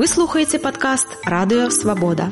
слухаеце падкаст «Радыё Свабода».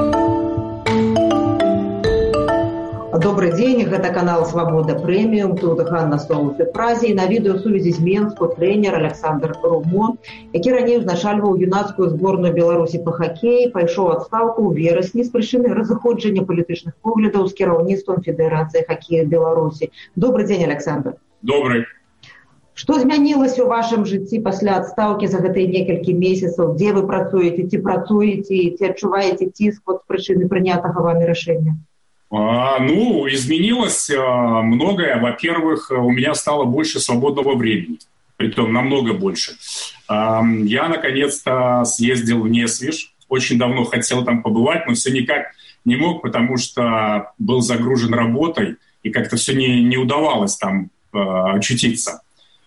Добрый дзень, гэта канал «Свабода Прэміум», тут Ганна Соус і Празе, і на відэасувязі з Менску трэнер Александр Румо, які раней узначальваў юнацкую зборную Беларусі па хакеі, пайшоў у адстаўку ў верасні з прычыны разыходжання палітычных поглядаў з кіраўніцтвам Федэрацыі хакея Беларусі. Добрый дзень, Александр. Добрый. Што змянілася ў вашым жыцці пасля адстаўкі за гэтыя некалькі месяцаў? Дзе вы працуеце, ці адчуваеце ціск з прычыны прынятага вамі рашэння? Изменилось многое. Во-первых, у меня стало больше свободного времени, притом намного больше. Я, наконец-то, съездил в Несвиж. Очень давно хотел там побывать, но все никак не мог, потому что был загружен работой, и как-то все не удавалось там очутиться.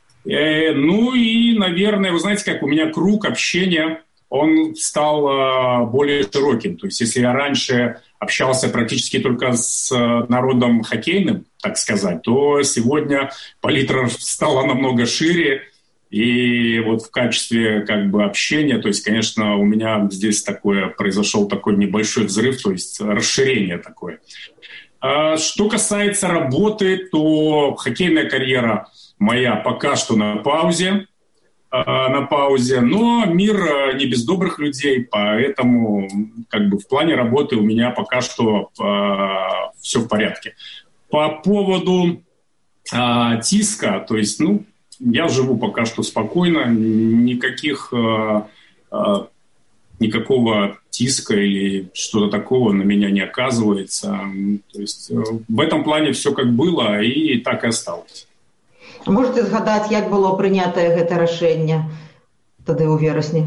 Наверное, вы знаете, как у меня круг общения, он стал более широким. То есть, если я раньше общался практически только с народом хоккейным, так сказать, то сегодня палитра стала намного шире. И вот в качестве общения, то есть, конечно, у меня здесь произошел такой небольшой взрыв, то есть расширение такое. Что касается работы, то хоккейная карьера моя пока что на паузе, но мир не без добрых людей, поэтому в плане работы у меня пока что все в порядке. По поводу тиска, то есть, я живу пока что спокойно, никакого тиска или что-то такого на меня не оказывается. То есть в этом плане все как было и так и осталось. Можете згадаць, як было прынятае гэта рашэнне тады ў верасні?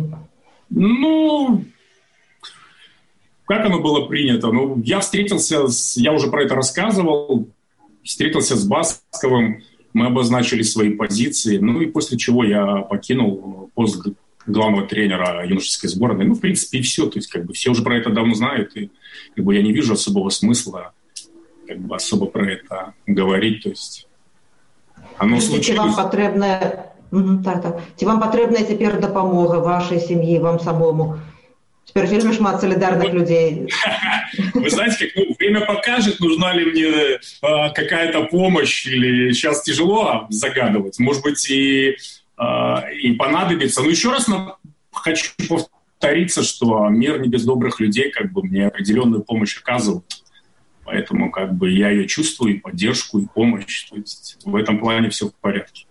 Как оно было принято? Я уже про это рассказывал, встретился с Басковым, мы обозначили свои позиции, и после чего я покинул пост главного тренера юношеской сборной. В принципе, и все. То есть, все уже про это давно знают, и я не вижу особого смысла особо про это говорить. То есть, оно случилось. Ці вам патрэбная цяпер дапамога вашай сям'і, вам самому? Теперь вельмі шмат солидарных людей. Вы знаете, время покажет, нужна ли мне какая-то помощь, или сейчас тяжело загадывать. Может быть, и понадобится. Но еще раз хочу повториться, что мир не без добрых людей мне определенную помощь оказывает. Поэтому я ее чувствую, и поддержку, и помощь. То есть в этом плане все в порядке.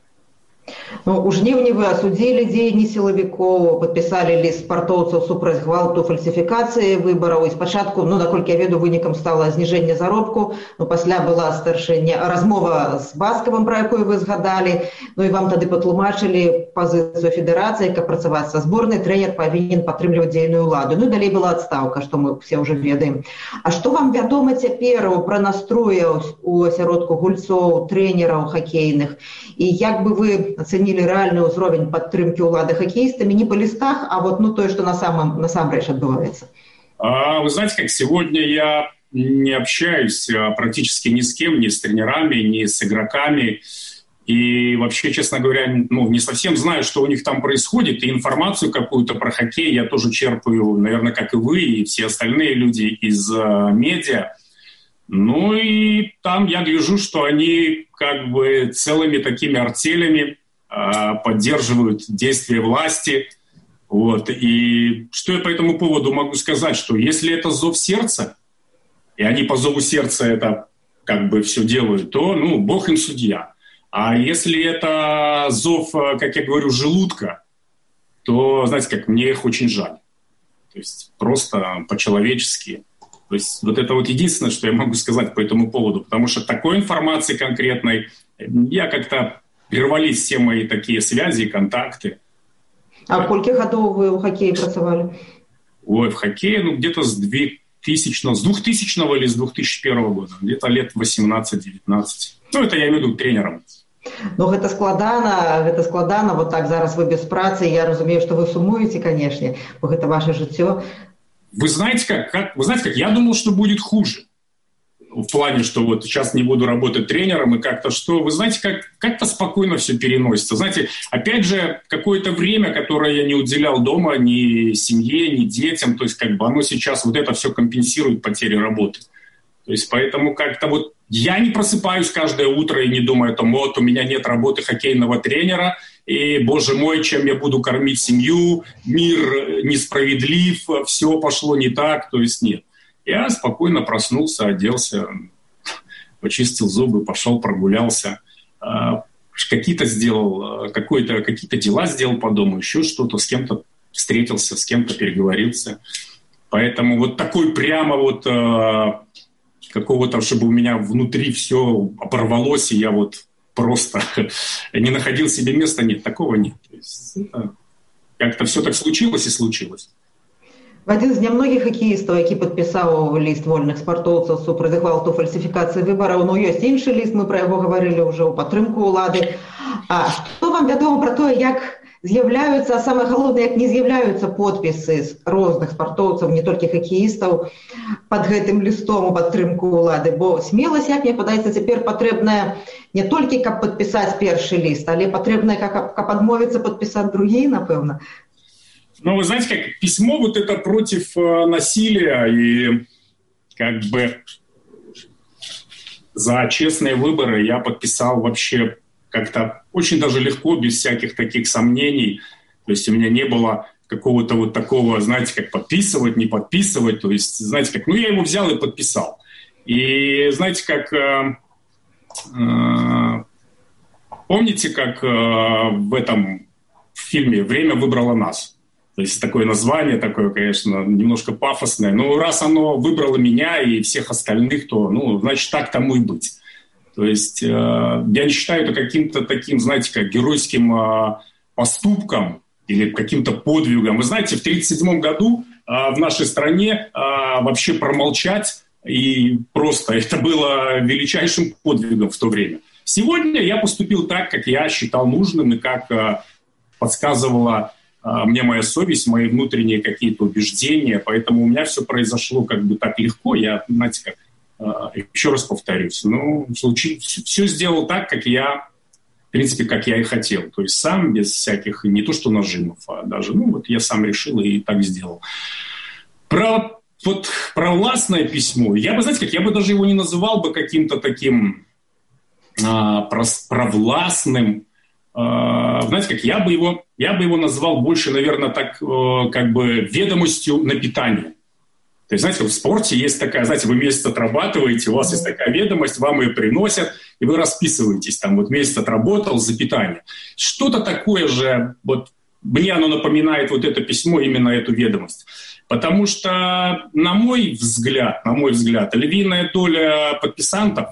У жніўні вы асудзілі дзеянні сілавікоў, падпісалі ліст спартоўцаў супраць гвалту, фальсіфікацыі выбараў, і спачатку, наколькі я ведаю, вынікам стала зніжэнне заробку, пасля была размова з Баскавым, пра якую вы згадалі, і вам тады патлумачылі пазіцыю федэрацыі, каб працаваць са зборнай, трэнер павінен падтрымліваць дзейную ўладу. Далей была адстаўка, што мы все ўжо ведаем. А што вам вядома цяпер пра настроі у асяродку гульцоў, трэнераў хакейных, і як бы вы оценили реальный уровень поддержки улады хоккеистами не по листах, а то, что насамрэч отбывается? Вы знаете, как сегодня я не общаюсь практически ни с кем, ни с тренерами, ни с игроками. И вообще, честно говоря, не совсем знаю, что у них там происходит. И информацию какую-то про хоккей я тоже черпаю, наверное, как и вы, и все остальные люди из медиа. И там я гляжу, что они целыми такими артелями поддерживают действия власти. И что я по этому поводу могу сказать, что если это зов сердца, и они по зову сердца это все делают, то, Бог им судья. А если это зов, как я говорю, желудка, то, знаете, мне их очень жаль. То есть просто по-человечески. То есть это единственное, что я могу сказать по этому поводу, потому что такой информации конкретной я прервались все мои такие связи и контакты. А колькі гадоў вы ў хакеі працавалі? В хоккее где-то с 2000 или с 2001 года, где-то лет 18-19. Это я имею в виду тренером. Гэта складана, так зараз вы без працы, я разумею, што вы сумуеце, канешне, бо гэта ваше жыццё. Вы знаете как? Я думал, что будет хуже. в плане, что вот сейчас не буду работать тренером, и как-то что, вы знаете, как-то спокойно все переносится. Знаете, опять же, какое-то время, которое я не уделял дома ни семье, ни детям, то есть как бы оно сейчас вот это все компенсирует потери работы. То есть поэтому как-то вот я не просыпаюсь каждое утро и не думаю о том, вот у меня нет работы хоккейного тренера, и, боже мой, чем я буду кормить семью, мир несправедлив, все пошло не так, то есть нет. Я спокойно проснулся, оделся, почистил зубы, пошел, прогулялся, какие-то дела сделал по дому, еще что-то, с кем-то встретился, с кем-то переговорился. Поэтому вот такой прямо вот какого-то, чтобы у меня внутри все оборвалось, и я вот просто не находил себе места, нет, такого нет. То есть, как-то все так случилось и случилось. Один з нямногіх хакеістаў, які падпісаў ліст вольных спартоўцаў супраць гвалту фальсіфікацыі выбараў, ну ёсць іншы ліст, мы пра яго гаварылі ўжо ў падтрымку ўлады. А што вам вядома пра тое, як з'яўляюцца, а самае галоўнае, як не з'яўляюцца подпісы з розных спартоўцаў, не толькі хакеістаў, пад гэтым лістом у падтрымку ўлады? Бо смеласць, як мне падаецца, цяпер патрэбная не толькі, каб падпісаць першы ліст, але патрэбная, каб адмовіцца падпісаць другі, напэўна. Ну, вы знаете, как письмо вот это против насилия и как бы за честные выборы я подписал вообще как-то очень даже легко, без всяких таких сомнений. То есть у меня не было какого-то вот такого, знаете, как подписывать, не подписывать. То есть, знаете, как, ну, я его взял и подписал. И знаете, как... помните, как в этом фильме «Время выбрало нас»? То есть такое название, такое, конечно, немножко пафосное. Но раз оно выбрало меня и всех остальных, то, ну, значит, так тому и быть. То есть я не считаю это каким-то таким, знаете, как геройским поступком или каким-то подвигом. Вы знаете, в 1937 году в нашей стране вообще промолчать, и просто это было величайшим подвигом в то время. Сегодня я поступил так, как я считал нужным и как подсказывала мне моя совесть, мои внутренние какие-то убеждения, поэтому у меня все произошло как бы так легко. Я, знаете, как, еще раз повторюсь, ну, все сделал так, как я, в принципе, как я и хотел. То есть сам, без всяких, не то что нажимов, а даже, ну, вот я сам решил и так сделал. Про властное письмо, я бы, знаете, как, я бы даже его не называл бы каким-то таким провластным. Знаете, как я бы его назвал больше, наверное, так, как бы ведомостью на питание. То есть, знаете, в спорте есть такая, знаете, вы месяц отрабатываете, у вас есть такая ведомость, вам ее приносят, и вы расписываетесь, там, вот месяц отработал за питание. Что-то такое же, вот мне оно напоминает вот это письмо, именно эту ведомость. Потому что, на мой взгляд, львиная доля подписантов,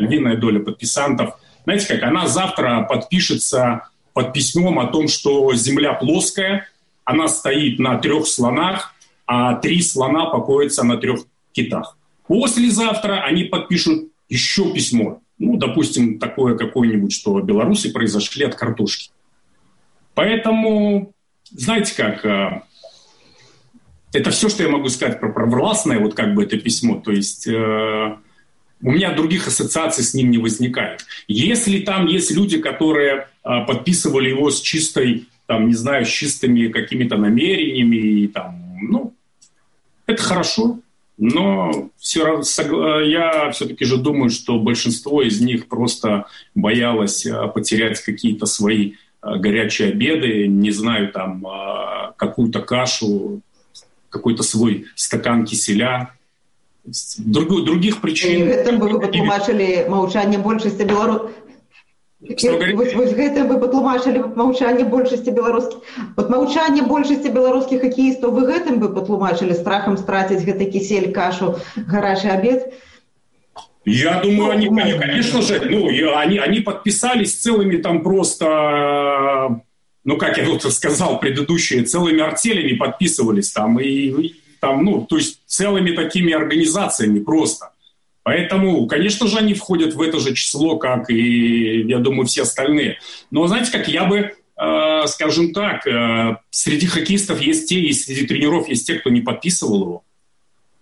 знаете как, она завтра подпишется под письмом о том, что Земля плоская, она стоит на 3 слонах, а 3 слона покоятся на 3 китах. Послезавтра они подпишут еще письмо. Ну, допустим, такое какое-нибудь, что белорусы произошли от картошки. Поэтому, знаете как, это все, что я могу сказать про провластное, вот как бы это письмо. То есть... у меня других ассоциаций с ним не возникает. Если там есть люди, которые подписывали его с чистой, там, не знаю, с чистыми какими-то намерениями, и, там, ну, это хорошо. Но я все-таки же думаю, что большинство из них просто боялось потерять какие-то свои горячие обеды, не знаю, там, какую-то кашу, какой-то свой стакан киселя. Других причин... Гэтым бы вы патлумачылі маўчанне большасці беларускіх... Вось гэтым вы патлумачылі маўчанне большасці беларускіх... Вот маўчанне большасці беларускіх хакеістаў вы гэтым бы патлумачылі страхам страціць гэты кісель, кашу, гарачы абед? Я думаю, они, конечно же, ну, они подписались целыми там просто... Ну, как я вот сказал, предыдущие, целыми артелями подписывались там, и... Там, ну, то есть целыми такими организациями просто. Поэтому, конечно же, они входят в это же число, как и, я думаю, все остальные. Но, знаете, как я бы, скажем так, среди хоккеистов есть те, и среди тренеров есть те, кто не подписывал его.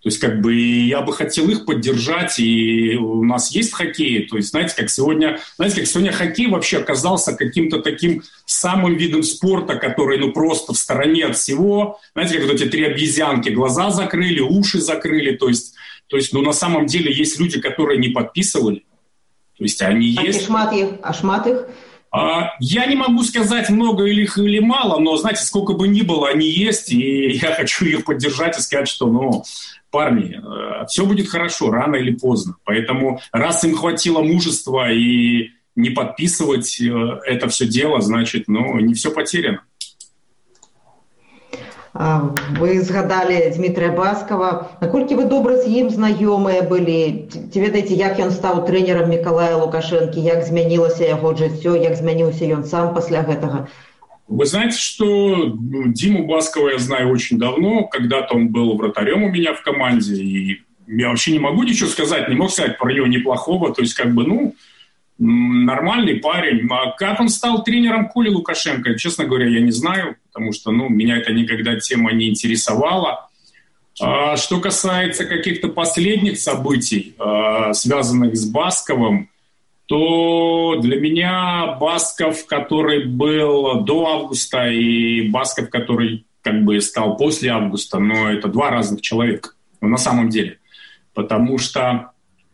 То есть, как бы, я бы хотел их поддержать, и у нас есть в хоккее. То есть, знаете, как сегодня хоккей вообще оказался каким-то таким самым видом спорта, который, ну, просто в стороне от всего. Знаете, как вот эти 3 обезьянки, глаза закрыли, уши закрыли. То есть, ну, на самом деле есть люди, которые не подписывали. То есть, они есть. А шмат их? Я не могу сказать, много их или мало, но, знаете, сколько бы ни было, они есть, и я хочу их поддержать и сказать, что, ну, парни, все будет хорошо, рано или поздно. Поэтому, раз им хватило мужества и не подписывать это все дело, значит, ну, не все потеряно. Вы згадали Дмитрия Баскова. Наколькі вы добра з ім знаёмыя былі? Ці ведаеце, як ён стаў трэнерам Миколая Лукашенко, як змянілася яго жыццё, як змяніўся ён сам пасля гэтага? Вы знаете, что Диму Баскова я знаю очень давно. Когда-то он был вратарем у меня в команде. И я вообще не могу ничего сказать, не мог сказать про него неплохого. То есть, как бы, ну, нормальный парень. А как он стал тренером Коли Лукашенко, честно говоря, я не знаю, потому что, ну, меня это никогда тема не интересовала. А что касается каких-то последних событий, связанных с Басковым, то для меня Басков, который был до августа, и Басков, который как бы стал после августа, но это 2 разных человека, ну, на самом деле. Потому что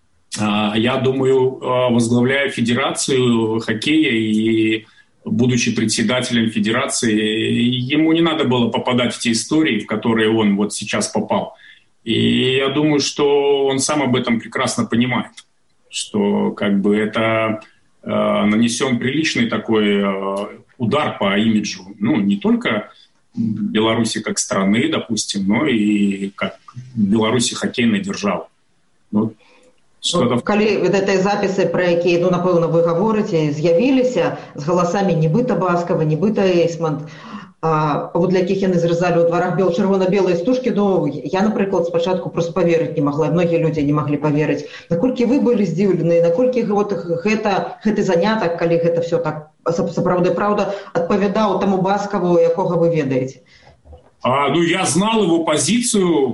я думаю, возглавляя Федерацию хоккея и будучи председателем Федерации, ему не надо было попадать в те истории, в которые он вот сейчас попал. И я думаю, что он сам об этом прекрасно понимает, что как бы это нанесен приличный такой удар по имиджу, ну, не только Беларуси как страны, допустим, но и как Беларуси хоккейной державы. Ну, калі гэтыя запісы, пра якія, ну, напэўна, вы гаворыце, з'явіліся з галасамі нібыта Баскова, нібыта Эйсмонт, паводле якіх яны зразалі ў дварах чырвона-белыя стужкі, ну, я, напрыклад, спачатку проста паверыць не магла, многія людзі не маглі паверыць. Наколькі вы былі здзіўлены, наколькі гэты занятак, калі гэта все так сапраўды праўда, адпавядаў таму Баскову, якога вы ведаеце? Ну, я знал его позицию,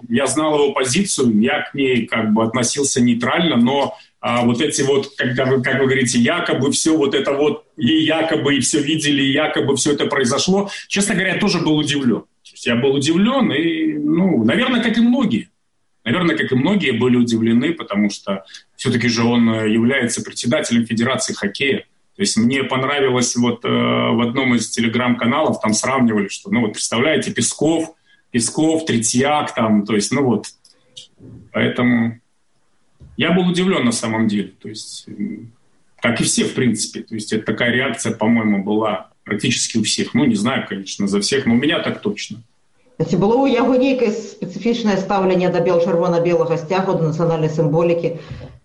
я к ней как бы относился нейтрально, но вот эти вот, как вы говорите, якобы все вот это вот, и якобы и все видели, и якобы все это произошло, честно говоря, я тоже был удивлен. Я был удивлен, и, ну, наверное, как и многие были удивлены, потому что все-таки же он является председателем Федерации хоккея. То есть мне понравилось вот в одном из телеграм-каналов, там сравнивали, что, ну вот представляете, Песков, Третьяк, там, то есть, ну вот, поэтому я был удивлен на самом деле, то есть, как и все, в принципе, то есть это такая реакция, по-моему, была практически у всех, ну не знаю, конечно, за всех, но у меня так точно. Ці было ў яго нейкае спецыфічнае стаўленне да чырвона-белага сцягу, да нацыянальнай сімволікі?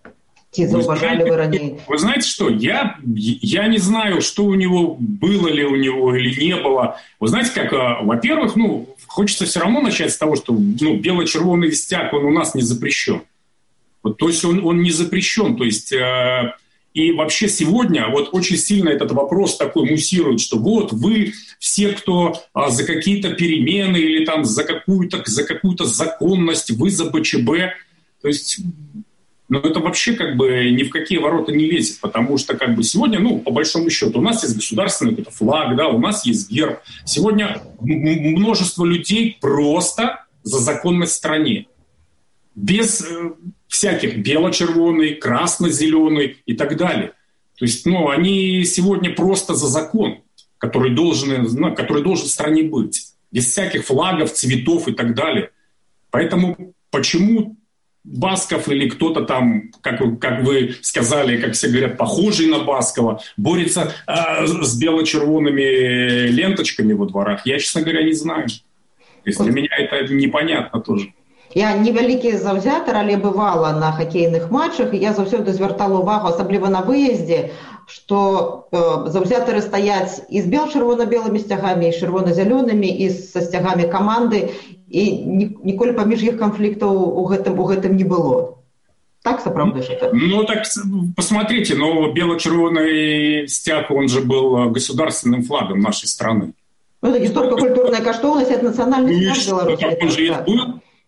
Вы знаете что, я не знаю, что у него, было ли у него или не было. Вы знаете как, во-первых, ну, хочется все равно начать с того, что, ну, бело-червоный стяг, он у нас не запрещен. Вот, то есть он не запрещен, то есть и вообще сегодня вот очень сильно этот вопрос такой муссирует, что вот вы все, кто за какие-то перемены или там за какую-то законность, вы за БЧБ, то есть... Но это вообще как бы ни в какие ворота не лезет, потому что как бы сегодня, ну, по большому счету, у нас есть государственный какой-то флаг, да, у нас есть герб. Сегодня множество людей просто за законность в стране. Без всяких бело-червоный, красно-зеленый и так далее. То есть, ну, они сегодня просто за закон, который должен в стране быть. Без всяких флагов, цветов и так далее. Поэтому почему... Басков или кто-то там, как вы сказали, как все говорят, похожий на Баскова, борется с бело-червоными ленточками во дворах, я, честно говоря, не знаю. То есть для меня это непонятно тоже. Я невялікі заўзятар, але бывала на хакейных матчах, і я заўсёды звяртала ўвагу, асабліва на выездзе, што заўзятары стаяць і з чырвона-белымі сцягамі, і з чырвона-зялёнымі, і са сцягамі каманды, і ніколі паміж іх канфліктаў у гэтым не было. Так, сапраўды ж это? Ну, так, посмотрите, но бело-червоный стяг, он же был государственным флагом нашей страны. Ну, это историко-культурная каштоўнасць, это национальный флаг Беларуси. Он же был.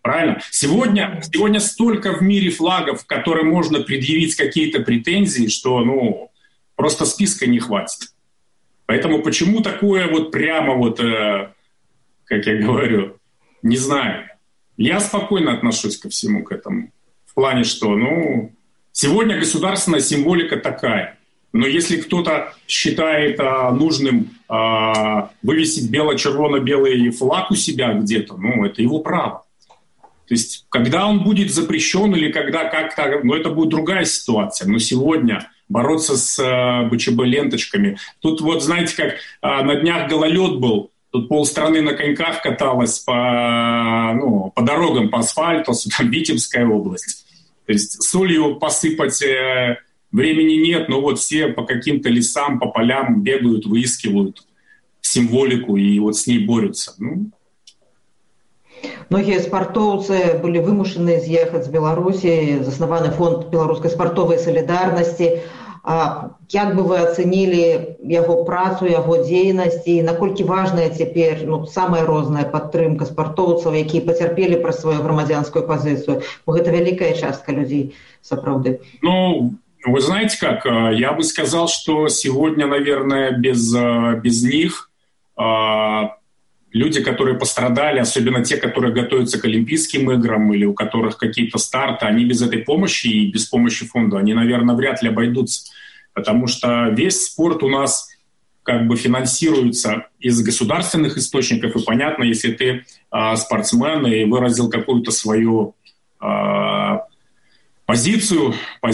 Правильно? Сегодня столько в мире флагов, которые можно предъявить какие-то претензии, что просто списка не хватит. Поэтому почему такое вот прямо вот, как я говорю, не знаю. Я спокойно отношусь ко всему к этому. В плане, что сегодня государственная символика такая. Но если кто-то считает нужным вывесить бело-червоно-белый флаг у себя где-то, это его право. То есть, когда он будет запрещен или когда как-то, это будет другая ситуация. Но сегодня бороться с БЧБ-ленточками. Тут вот, знаете, как на днях гололед был, тут полстраны на коньках каталась по дорогам, по асфальту, там Витебская область. То есть солью посыпать времени нет, но вот все по каким-то лесам, по полям бегают, выискивают символику и вот с ней борются. Многие спартоўцы были вымушаны з'ехаць з Беларусі, заснаваны фонд беларускай спартовай салідарнасці. Як бы вы ацэнілі яго працу, яго дзейнасць і наколькі важная цяпер самая розная падтрымка спартоўцаў, якія пацярпелі праз сваю грамадзянскую пазіцыю? Бо гэта вялікая частка людзей, сапраўды. Вы знаете как, я бы сказал, что сегодня, наверное, без них люди, которые пострадали, особенно те, которые готовятся к Олимпийским играм или у которых какие-то старты, они без этой помощи и без помощи фонда, они, наверное, вряд ли обойдутся. Потому что весь спорт у нас как бы финансируется из государственных источников. И понятно, если ты спортсмен и выразил какую-то свою позицию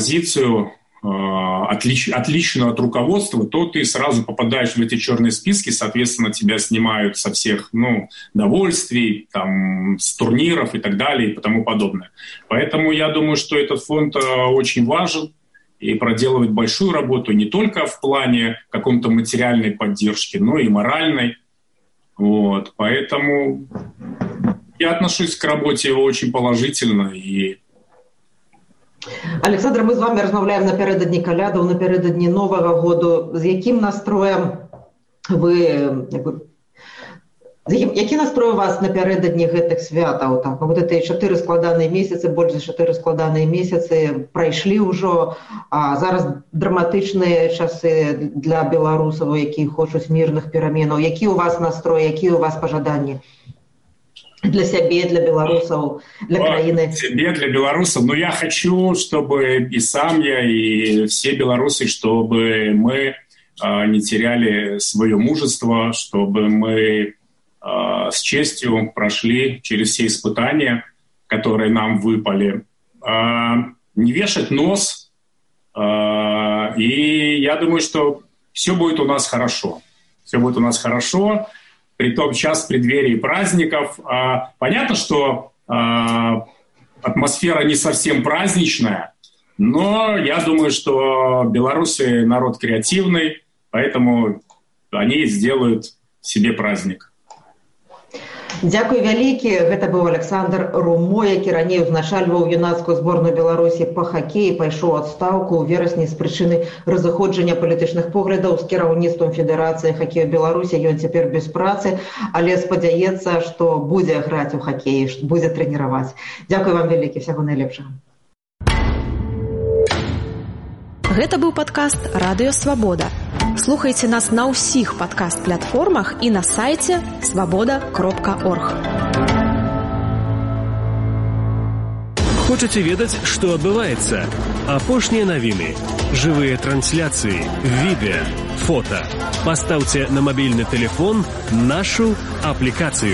отличную от руководства, то ты сразу попадаешь в эти черные списки, соответственно, тебя снимают со всех довольствий, с турниров и так далее и тому подобное. Поэтому я думаю, что этот фонд очень важен и проделывает большую работу не только в плане каком-то материальной поддержки, но и моральной. Вот. Поэтому я отношусь к работе его очень положительно и Александр, мы з вами размаўляем напярэдадні калядаў, напярэдадні Новага году. З якім настроем які настрой у вас напярэдадні гэтых святаў? Вот эти 4 складаныя месяцы, больш за 4 складаныя месяцы прайшлі ўжо, а зараз драматычныя часы для беларусаў, якія хочуць мірных пераменаў. Які у вас настрой, якія у вас пажаданні? Для себя, для белорусов, для краины. Для себя, для белорусов. Но я хочу, чтобы и сам я, и все белорусы, чтобы мы не теряли свое мужество, чтобы мы с честью прошли через все испытания, которые нам выпали. Не вешать нос. И я думаю, что все будет у нас хорошо. Все будет у нас хорошо. Притом сейчас в преддверии праздников. Понятно, что атмосфера не совсем праздничная, но я думаю, что белорусы народ креативный, поэтому они сделают себе праздник. Дзякуй вялікі. Гэта быў Александр Румо, які раней узначальваў юнацкую зборную Беларусі па хакеі, пайшоў у адстаўку ў верасні з прычыны разыходжання палітычных поглядаў з кіраўніцтвам Федэрацыі хакею Беларусі. Ён цяпер без працы, але спадзяецца, што будзе граць у хакеі, будзе трэніраваць. Дзякуй вам вялікі, всяго найлепшага. Гэта быў падкаст «Радыё Свабода». Слухайце нас на ўсіх падкаст-платформах і на сайце свабода.орг. Хочаце ведаць, што адбываецца? Апошнія навіны, жывыя трансляцыі, відэа, фота. Пастаўце на мабільны тэлефон нашу аплікацыю.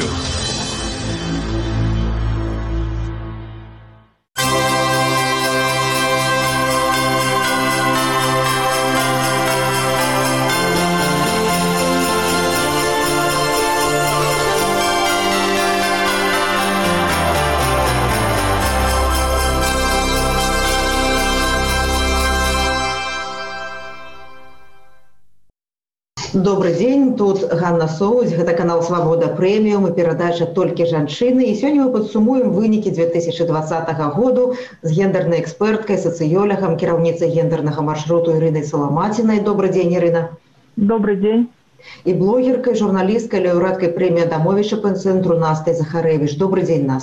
Добрый день, тут Ганна Соуць, гэта канал «Свабода Прэміум» і перадача «Толькі жанчыны». І сёння мы падсумуем вынікі 2020 году з гендернай эксперткай, сацыёлагам, кіраўніцай гендернага маршруту Ірынай Саламацінай. Добрый день, Ірына. Добрый день. І блогеркай, журналісткай, лаўрэаткай прэміі Адамовіча Пенцэнтру Настай Захарэвіч. Добрый день, Наста.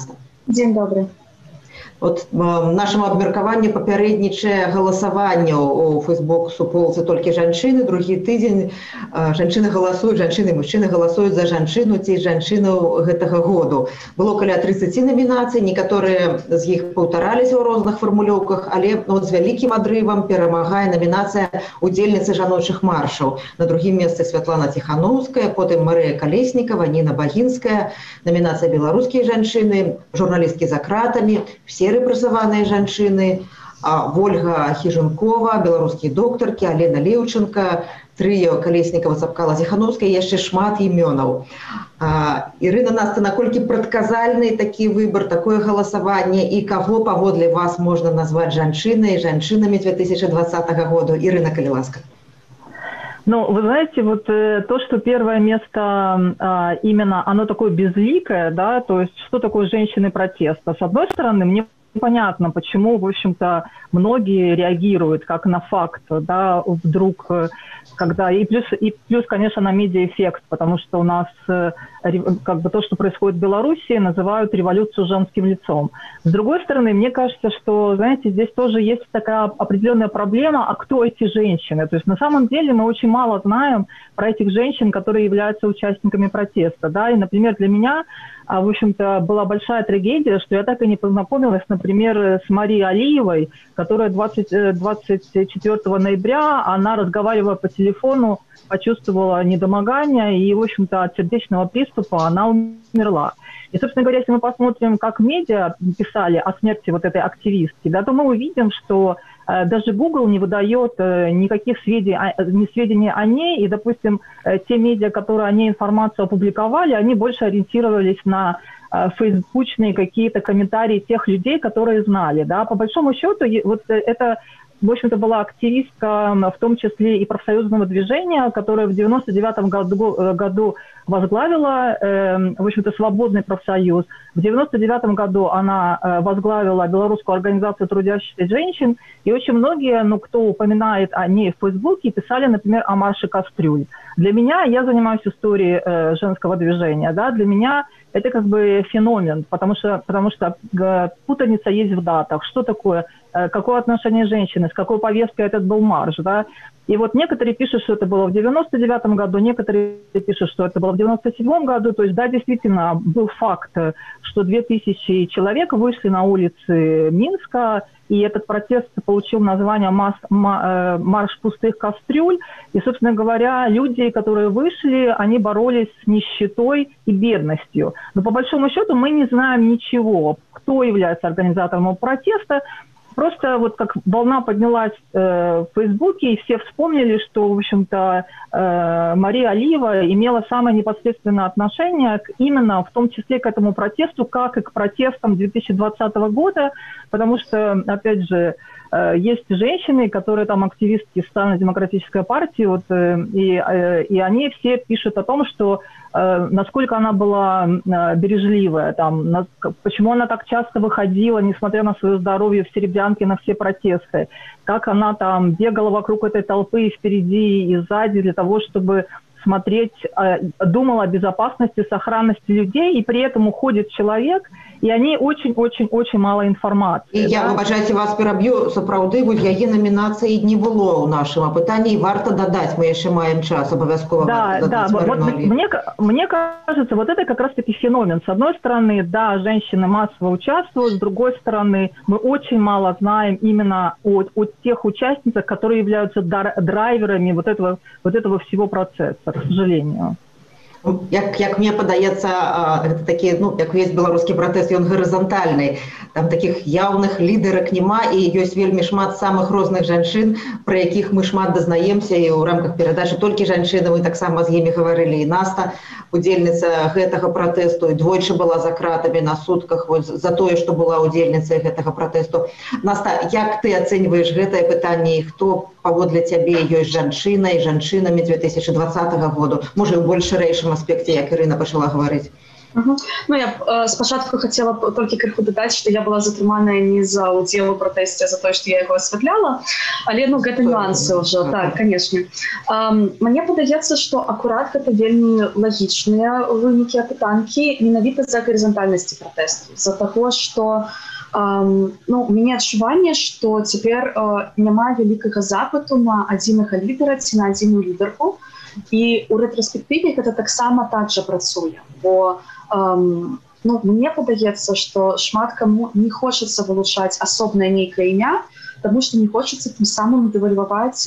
Дзень добры. От нашаму абмеркаванню папярэднічае галасаванне у Facebook суполцы толькі жанчыны. Другі тыдзень жанчыны галасуюць, жанчыны і мужчыны галасуюць за жанчыну ці жанчыну гэтага году. Было каля 30 намінацый, некаторыя з іх паўтараліся ў розных фармулёўках, але з вялікім адрывам перамагае намінацыя удзельніцы жаночых маршаў. На другім месцы Святлана Ціхановская, потым Марыя Калеснікава, Ніна Багінская, намінацыя беларускія жанчыны, журналісткі за кратамі, все рэпрэсаваныя жанчыны, Вольга Хіжынкова, беларускія доктаркі, Алена Леўченка, трыё Калеснікава, Цапкала, Ціхановская, яшчэ шмат імёнаў. Ірына, Наста, наколькі прадказальны такі выбар, такое галасаванне, і каго паводле вас можна назваць жанчынай, жанчынамі 2020 года? Ирина, коли ласка. Ну, вы знаете, вот то, что первое место именно, оно такое безликое, да, то есть что такое женщины протеста? С одной стороны, мне понятно, почему, в общем-то, многие реагируют как на факт, да, вдруг, когда... И плюс, конечно, на медиаэффект, потому что у нас как бы то, что происходит в Беларуси, называют революцию женским лицом. С другой стороны, мне кажется, что, знаете, здесь тоже есть такая определенная проблема, а кто эти женщины? То есть на самом деле мы очень мало знаем про этих женщин, которые являются участниками протеста, да, и, например, для меня, в общем-то, была большая трагедия, что я так и не познакомилась, например, с Марией Алиевой, которая 24 ноября, она, разговаривая по телефону, почувствовала недомогание, и, в общем-то, от сердечного приступа она умерла. И, собственно говоря, если мы посмотрим, как медиа писали о смерти вот этой активистки, да, то мы увидим, что даже Google не выдает никаких сведений о ней, и, допустим, те медиа, которые о ней информацию опубликовали, они больше ориентировались на фейсбучные какие-то комментарии тех людей, которые знали, да. По большому счету, вот это, в общем-то, была активистка, в том числе и профсоюзного движения, которая в 1999 году возглавила, в общем-то, свободный профсоюз. В 1999 году она возглавила Белорусскую организацию трудящихся женщин, и очень многие, кто упоминает о ней в Фейсбуке, писали, например, о марше кастрюль. Для меня, я занимаюсь историей женского движения, да, для меня это как бы феномен, потому что путаница есть в датах. Что такое, какое отношение женщины, с какой повесткой этот был марш, да. И вот некоторые пишут, что это было в 99 году, некоторые пишут, что это было в 97 году. То есть, да, действительно, был факт, что 2000 человек вышли на улицы Минска, и этот протест получил название «Марш пустых кастрюль». И, собственно говоря, люди, которые вышли, они боролись с нищетой и бедностью. Но по большому счету мы не знаем ничего, кто является организатором протеста. Просто вот как волна поднялась в Фейсбуке, и все вспомнили, что, в общем-то, Мария Алиева имела самое непосредственное отношение именно в том числе к этому протесту, как и к протестам 2020 года, потому что, опять же, есть женщины, которые там активистки Социально-демократической партии, вот, и они все пишут о том, что насколько она была бережливая, там, почему она так часто выходила, несмотря на свое здоровье, в Серебрянке на все протесты, как она там бегала вокруг этой толпы и впереди, и сзади для того, чтобы смотреть, думала о безопасности, сохранности людей, и при этом уходит человек, и они очень-очень-очень мало информации. І я, вибачайте, вас переб'ю, сапраўды, яе номінації не було у нашому питанні, і варто додати, ми ще маємо час, обов'язково. Да, вот мне кажется, вот это как раз-таки феномен. С одной стороны, да, женщины массово участвуют, с другой стороны, мы очень мало знаем именно о тех участницах, которые являются драйверами вот этого всего процесса, к сожалению. Як мне падаецца, гэта такі, як увесь беларускі пратэст, ён гарызантальны. Там такіх яўных лідарак няма, і ёсць вельмі шмат самых розных жанчын, пра якіх мы шмат дазнаемся, і ў рамках перадачы толькі жанчыны, мы таксама з імі гаварылі. І Наста, удзельніца гэтага пратэсту, і двойчы была за кратамі на сутках за тое, што была удзельніцай гэтага пратэсту. Наста, як ты ацэньваеш гэтае пытанне, і хто паводле цябе ёсць жанчынай, жанчынамі 2020 году? Можа, і ў больш шырэйшым аспекце, як Ірына пачала гаварыць. Ну, я спачатку хацела толькі крыху дадаць, што я была затрыманая не за ўдзел у пратэсце, за тое, што я яго асвятляла, але гэта нюансы ўжо, так, канешне. Мне падаецца, што акурат гэта вельмі лагічныя вынікі апытанкі менавіта за гарызантальнасці пратэсту, за таго, што у мяне адчуванне, што цяпер няма вялікага запыту на адзінага лідара ці на адзіную лідарку, і ў рэтраспектыве гэта таксама так жа працуе, бо мне падаецца, што шмат каму не хочацца вылучаць асобнае нейкае імя, таму што не хочацца тым самым дэвальваваць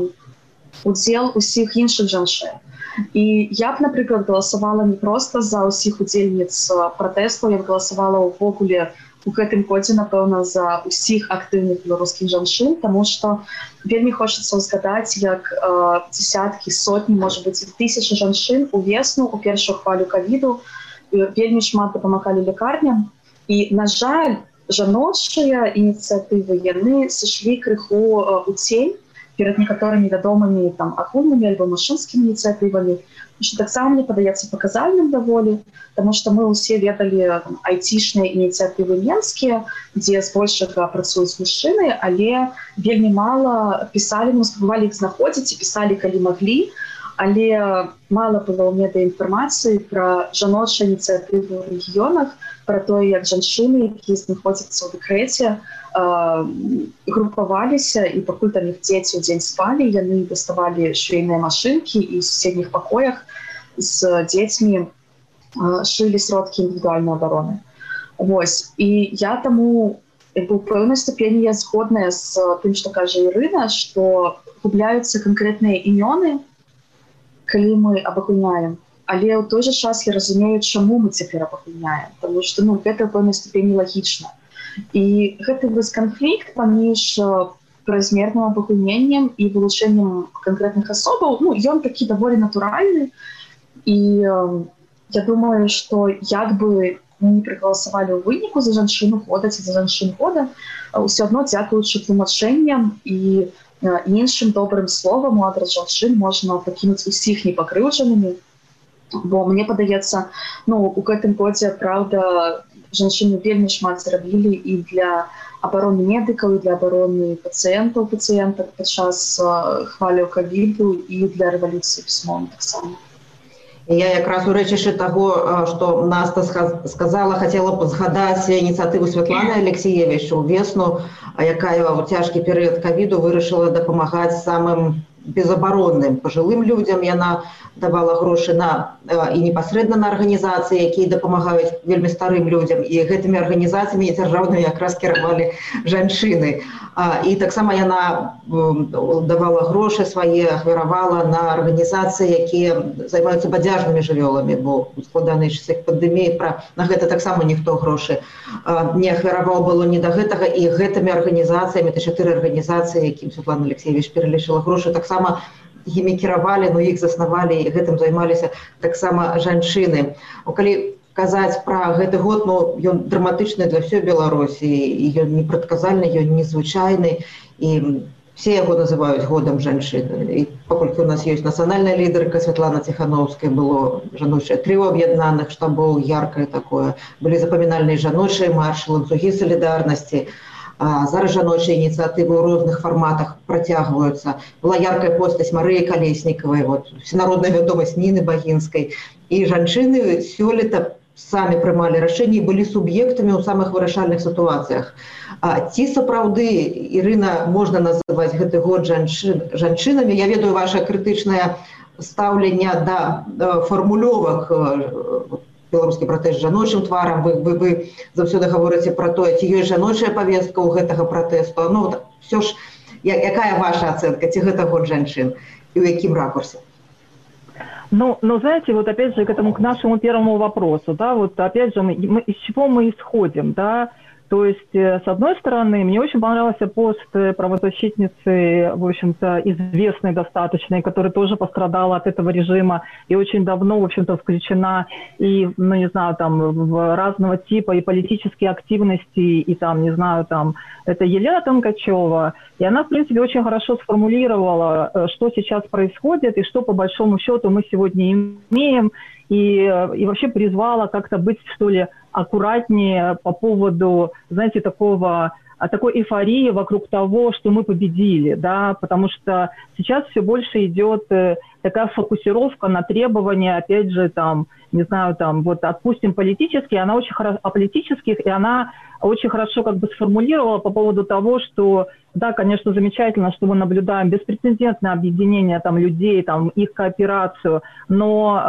удзел усіх іншых жанчын. І я б, напрыклад, галасавала не проста за ўсіх удзельніц пратэсту, я б галасавала ўвогуле у гэтым годзе, напэўна, за ўсіх актыўных беларускіх жанчын, таму што вельмі хочацца ўзгадаць, як дзесяткі, сотні, можа быць, тысячы жанчын увесну ў першую хвалю ковіду вельмі шмат дапамагалі лекарням. І, на жаль, жаночыя ініцыятывы, яны сышлі крыху ў цень перад некаторымі вядомымі агульнымі альбо мужчынскімі ініцыятывамі, што таксама мне падаецца паказальным даволі, таму што мы ўсе ведалі айцішныя ініцыятывы менскія, дзе збольшага працуюць мужчыны, але вельмі мала пісалі, мы спрабавалі іх знаходзіць і пісалі, калі маглі, але мала было ў медыаінфармацыі пра жаночыя ініцыятывы ў рэгіёнах, пра тое, як жанчыны, якія знаходзяцца ў дэкрэце, групаваліся, і пакуль там іх дзеці ў дзень спалі, яны даставалі швейныя машынкі і ў суседніх пакоях з дзецьмі шылі сродкі індывідуальнай абароны. Вось. І я таму у пэўнай ступені я згодная з тым, што кажа Ірына, што губляюцца канкрэтныя імёны, калі мы абагульняем. Але ў той жа час я разумею, чаму мы цяпер абагульняем, таму што гэта ў пэўнай ступені лагічна. І гэты канфлікт паміж празмерным абагульненнем і вылучэннем канкрэтных асобаў, ён такі даволі натуральны. І я думаю, што як бы мы не прагаласавалі ў выніку за жанчыну года ці за жанчын года, ўсё адно дзякуючы тлумачэнням і іншым добрым словам у адрас жанчын можна пакінуць усіх непакрыўджанымі. Бо мне падаецца, у гэтым годзе, праўда, жанчыны вельмі шмат зрабілі і для абароны медыкаў, і для абароны пацыентаў, пацыентак падчас хваляў ковіду, і для рэвалюцыі пісьмоў таксама. Я якраз у рэчышчы таго, што Наста сказала, хацела б згадаць ініцыятыву Святланы Алексіевіч увесну, якая ў цяжкі перыяд ковіду вырашыла дапамагаць самым безабаронным пажылым людзям. Яна давала грошы і непасрэдна на арганізацыі, якія дапамагаюць вельмі старым людзям. І гэтымі арганізацыямі дзяржаўнымі якраз кіравалі жанчыны. І таксама яна давала грошы свае, ахвяравала на арганізацыі, якія займаюцца бадзяжнымі жывёламі, бо у складанай часы пандэміі на гэта таксама ніхто грошы не ахвяраваў было не да гэтага. І гэтымі арганізацыямі, 4 арганізацыі, якім Святлана Алексіевіч пералічыла грошы, таксама імі кіравалі, іх заснавалі, і гэтым займаліся таксама жанчыны. Калі казаць пра гэты год, ён драматычны для ўсёй Беларусі, і ён непрадказальны, ён незвычайны, і все яго называюць годам жанчын. І паколькі у нас ёсць нацыянальная лідарка Святлана Ціхановская, было жаночае трыо аб'яднаных штабоў, яркае такое, былі запамінальныя жаночыя маршы, ланцугі салідарнасці. Зараз жаночыя ініцыятывы ў розных фарматах працягваюцца. Была яркая постаць Марыі Калеснікавай, всенародная вядомасць Ніны Багінскай. І жанчыны сёлета самі прымалі рашэнні і былі суб'ектамі ў самых вырашальных сітуацыях. Ці сапраўды, Ірына, можна называць гэты год жанчынамі? Я ведаю ваше крытычнае стаўленне да фармулёвак беларускі пратэст жаночым тварам, вы заўсёды гаворыце пра тое, ці ёсць жаночая павестка ў гэтага пратэсту. Всё ж, якая ваша ацэнка, ці гэта год жанчын і ў якім ракурсе? Знаете, опять же, к нашему первому вопросу, опять же, из чего мы исходим, То есть, с одной стороны, мне очень понравился пост правозащитницы, в общем-то, известной достаточно, которая тоже пострадала от этого режима и очень давно, в общем-то, включена и, ну, не знаю, там, в разного типа и политические активности, и там, не знаю, там, это Елена Тонкачева. И она, в принципе, очень хорошо сформулировала, что сейчас происходит и что, по большому счету, мы сегодня имеем, и вообще призвала как-то быть, что ли, аккуратнее по поводу, знаете, такой эйфории вокруг того, что мы победили, да, потому что сейчас все больше идет такая фокусировка на требования, опять же, там, не знаю, там, вот отпустим политические, она очень хорошо, о политических, и она очень хорошо как бы сформулировала по поводу того, что, да, конечно, замечательно, что мы наблюдаем беспрецедентное объединение там людей, там, их кооперацию, но,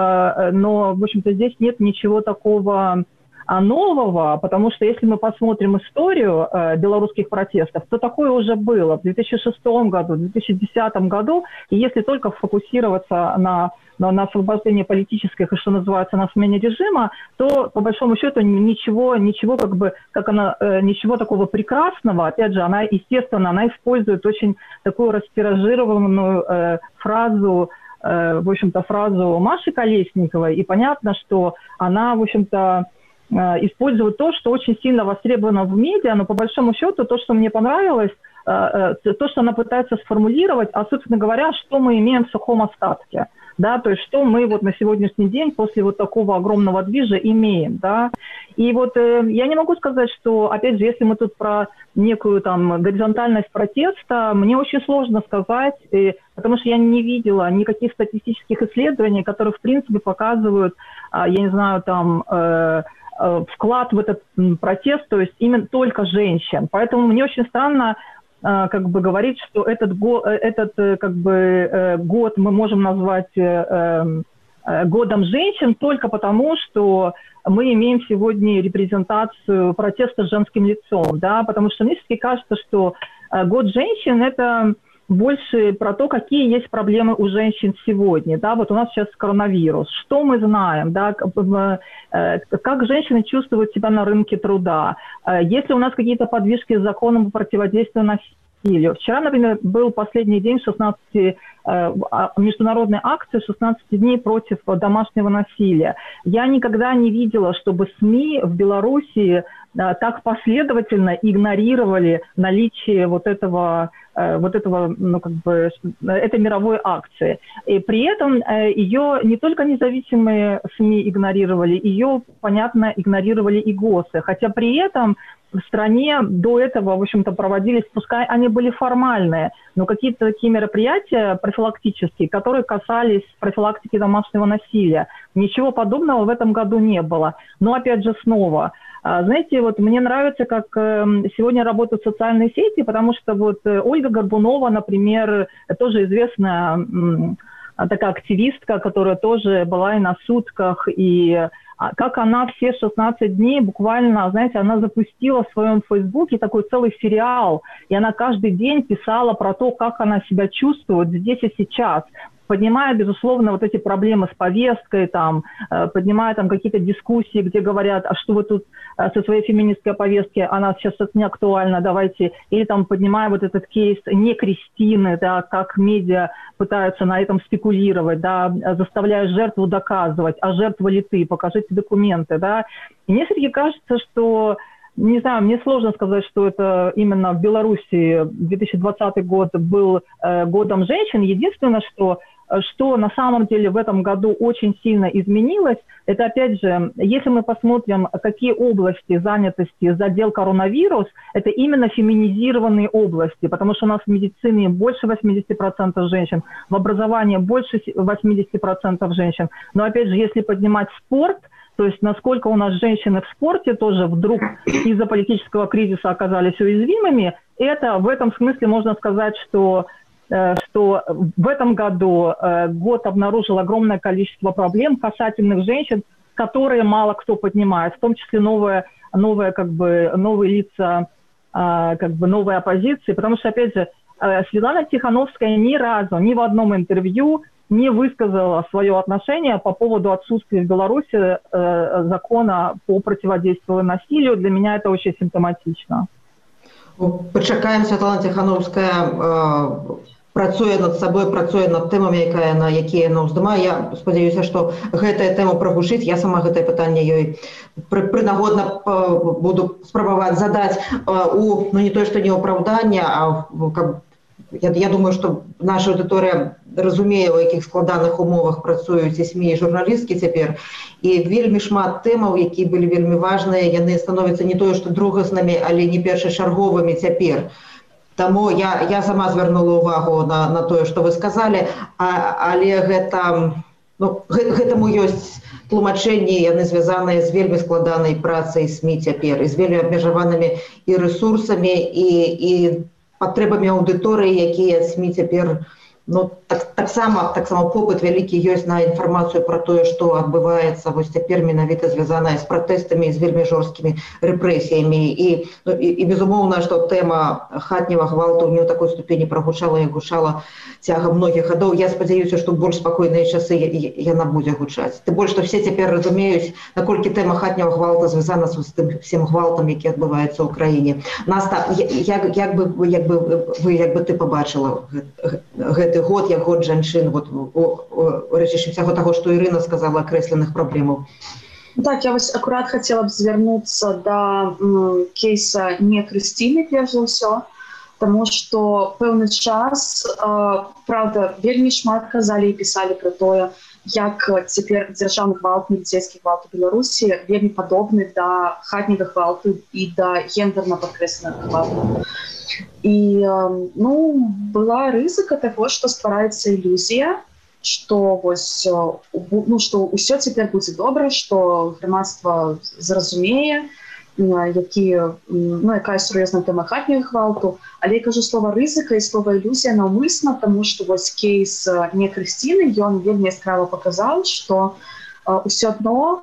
в общем-то, здесь нет ничего такого нового, потому что если мы посмотрим историю белорусских протестов, то такое уже было в 2006 году, в 2010 году, и если только фокусироваться на освобождении политических и, что называется, на смене режима, то, по большому счету, ничего как бы, ничего такого прекрасного. Опять же, она, естественно, она использует очень такую растиражированную фразу, в общем-то, фразу Маши Колесниковой, и понятно, что она, в общем-то, использует то, что очень сильно востребовано в медиа, но по большому счету то, что мне понравилось, то, что она пытается сформулировать, а, собственно говоря, что мы имеем в сухом остатке, да, то есть что мы вот на сегодняшний день после вот такого огромного движа имеем, да, и вот я не могу сказать, что, опять же, если мы тут про некую там горизонтальность протеста, мне очень сложно сказать, потому что я не видела никаких статистических исследований, которые, в принципе, показывают, я не знаю, там, вклад в этот протест, то есть именно только женщин. Поэтому мне очень странно как бы говорить, что этот как бы год мы можем назвать годом женщин только потому, что мы имеем сегодня репрезентацию протеста с женским лицом, да, потому что мне все-таки кажется, что год женщин – это больше про то, какие есть проблемы у женщин сегодня. Да? Вот у нас сейчас коронавирус. Что мы знаем? Да? Как женщины чувствуют себя на рынке труда? Есть ли у нас какие-то подвижки с законом по противодействию насилию? Вчера, например, был последний день международной акции 16 дней против домашнего насилия. Я никогда не видела, чтобы СМИ в Беларуси так последовательно игнорировали наличие вот этого, ну, как бы, этой мировой акции. И при этом ее не только независимые СМИ игнорировали, ее, понятно, игнорировали и ГОСы. Хотя при этом в стране до этого, в общем-то, проводились, пускай они были формальные, но какие-то такие мероприятия профилактические, которые касались профилактики домашнего насилия. Ничего подобного в этом году не было. Но, опять же, снова, знаете, вот мне нравится, как сегодня работают социальные сети, потому что вот Ольга Горбунова, например, тоже известная такая активистка, которая тоже была и на сутках, и как она все 16 дней буквально, знаете, она запустила в своем Фейсбуке такой целый сериал, и она каждый день писала про то, как она себя чувствует здесь и сейчас, поднимая, безусловно, вот эти проблемы с повесткой, там, поднимая там какие-то дискуссии, где говорят, а что вы тут со своей феминистской повестки, она сейчас не актуальна, давайте, или там поднимая вот этот кейс не Кристины, да, как медиа пытаются на этом спекулировать, да, заставляя жертву доказывать, а жертва ли ты, покажите документы, да. И мне все-таки кажется, что, не знаю, мне сложно сказать, что это именно в Беларуси 2020 год был годом женщин. Единственное, что на самом деле в этом году очень сильно изменилось, это, опять же, если мы посмотрим, какие области занятости задел коронавирус, это именно феминизированные области, потому что у нас в медицине больше 80% женщин, в образовании больше 80% женщин. Но, опять же, если поднимать спорт, то есть насколько у нас женщины в спорте тоже вдруг из-за политического кризиса оказались уязвимыми, это в этом смысле можно сказать, что в этом году год обнаружил огромное количество проблем касательных женщин, которые мало кто поднимает, в том числе новые лица, как бы новой оппозиции, потому что, опять же, Светлана Тихановская ни разу, ни в одном интервью не высказала свое отношение по поводу отсутствия в Беларуси закона по противодействию насилию. Для меня это очень симптоматично. Пачакаем, Святлана Ціхановская працуе над сабой, працуе над тэмамі, якія яна ўздымае. Я спадзяюся, што гэтая тэма прагучыць. Я сама гэтае пытанне ёй прынагодна буду спрабаваць задаць не тое, што не апраўданне, а я думаю, што наша аўдыторыя разумее, у якіх складаных умовах працуюць і СМІ, і журналісткі цяпер. І вельмі шмат тэмаў, якія былі вельмі важныя, яны становяцца не тое, што другаснымі, але не першачарговымі цяпер. Таму я сама звярнула ўвагу на тое, што вы сказалі, але гэтаму ёсць тлумачэнні, яны звязаныя з вельмі складанай працай СМІ цяпер, і з вельмі абмежаванымі і рэсурсамі, і патрэбамі аўдыторыі, якія СМІ цяпер таксама попыт вялікі ёсць на інфармацыю пра тое, што адбываецца вось цяпер менавіта звязаная з пратэстамі, з вельмі жорсткімі рэпрэсіямі. І безумоўна, што тэма хатняга гвалту не ў такой ступені прагучала, як гучала цягам многіх гадоў. Я спадзяюся, што больш спакойныя часы яна будзе гучаць. Тым больш, што все цяпер разумеюць, наколькі тэма хатняга гвалта звязана з тым всім гвалтам, які адбываецца ў краіне. Наста, як бы ты побачила гэты год, як год жанчын, у рэчышчы всяго таго, што Ірына сказала, акрэсленых праблемаў? Так, я вось акурат хацела б звярнуцца да кейса не Крысціны, перш за ўсё, таму што пэўны час, правда, вельмі шмат казалі і пісалі пра тое, як цяпер дзяржаўны гвалт, міліцейскі гвалт у Беларусі вельмі падобны да хатняга гвалту і да гендерна падкрэсленага гвалту. І была рызыка таго, што ствараецца ілюзія, што ўсё цяпер будзе добра, што грамадства зразумее, якая сур'ёзная тэма хатняга гвалту. Але я кажу слова рызыка і слова ілюзія наўмысна, таму што вось кейс не Крысціны, ён вельмі яскрава паказаў, што ўсё адно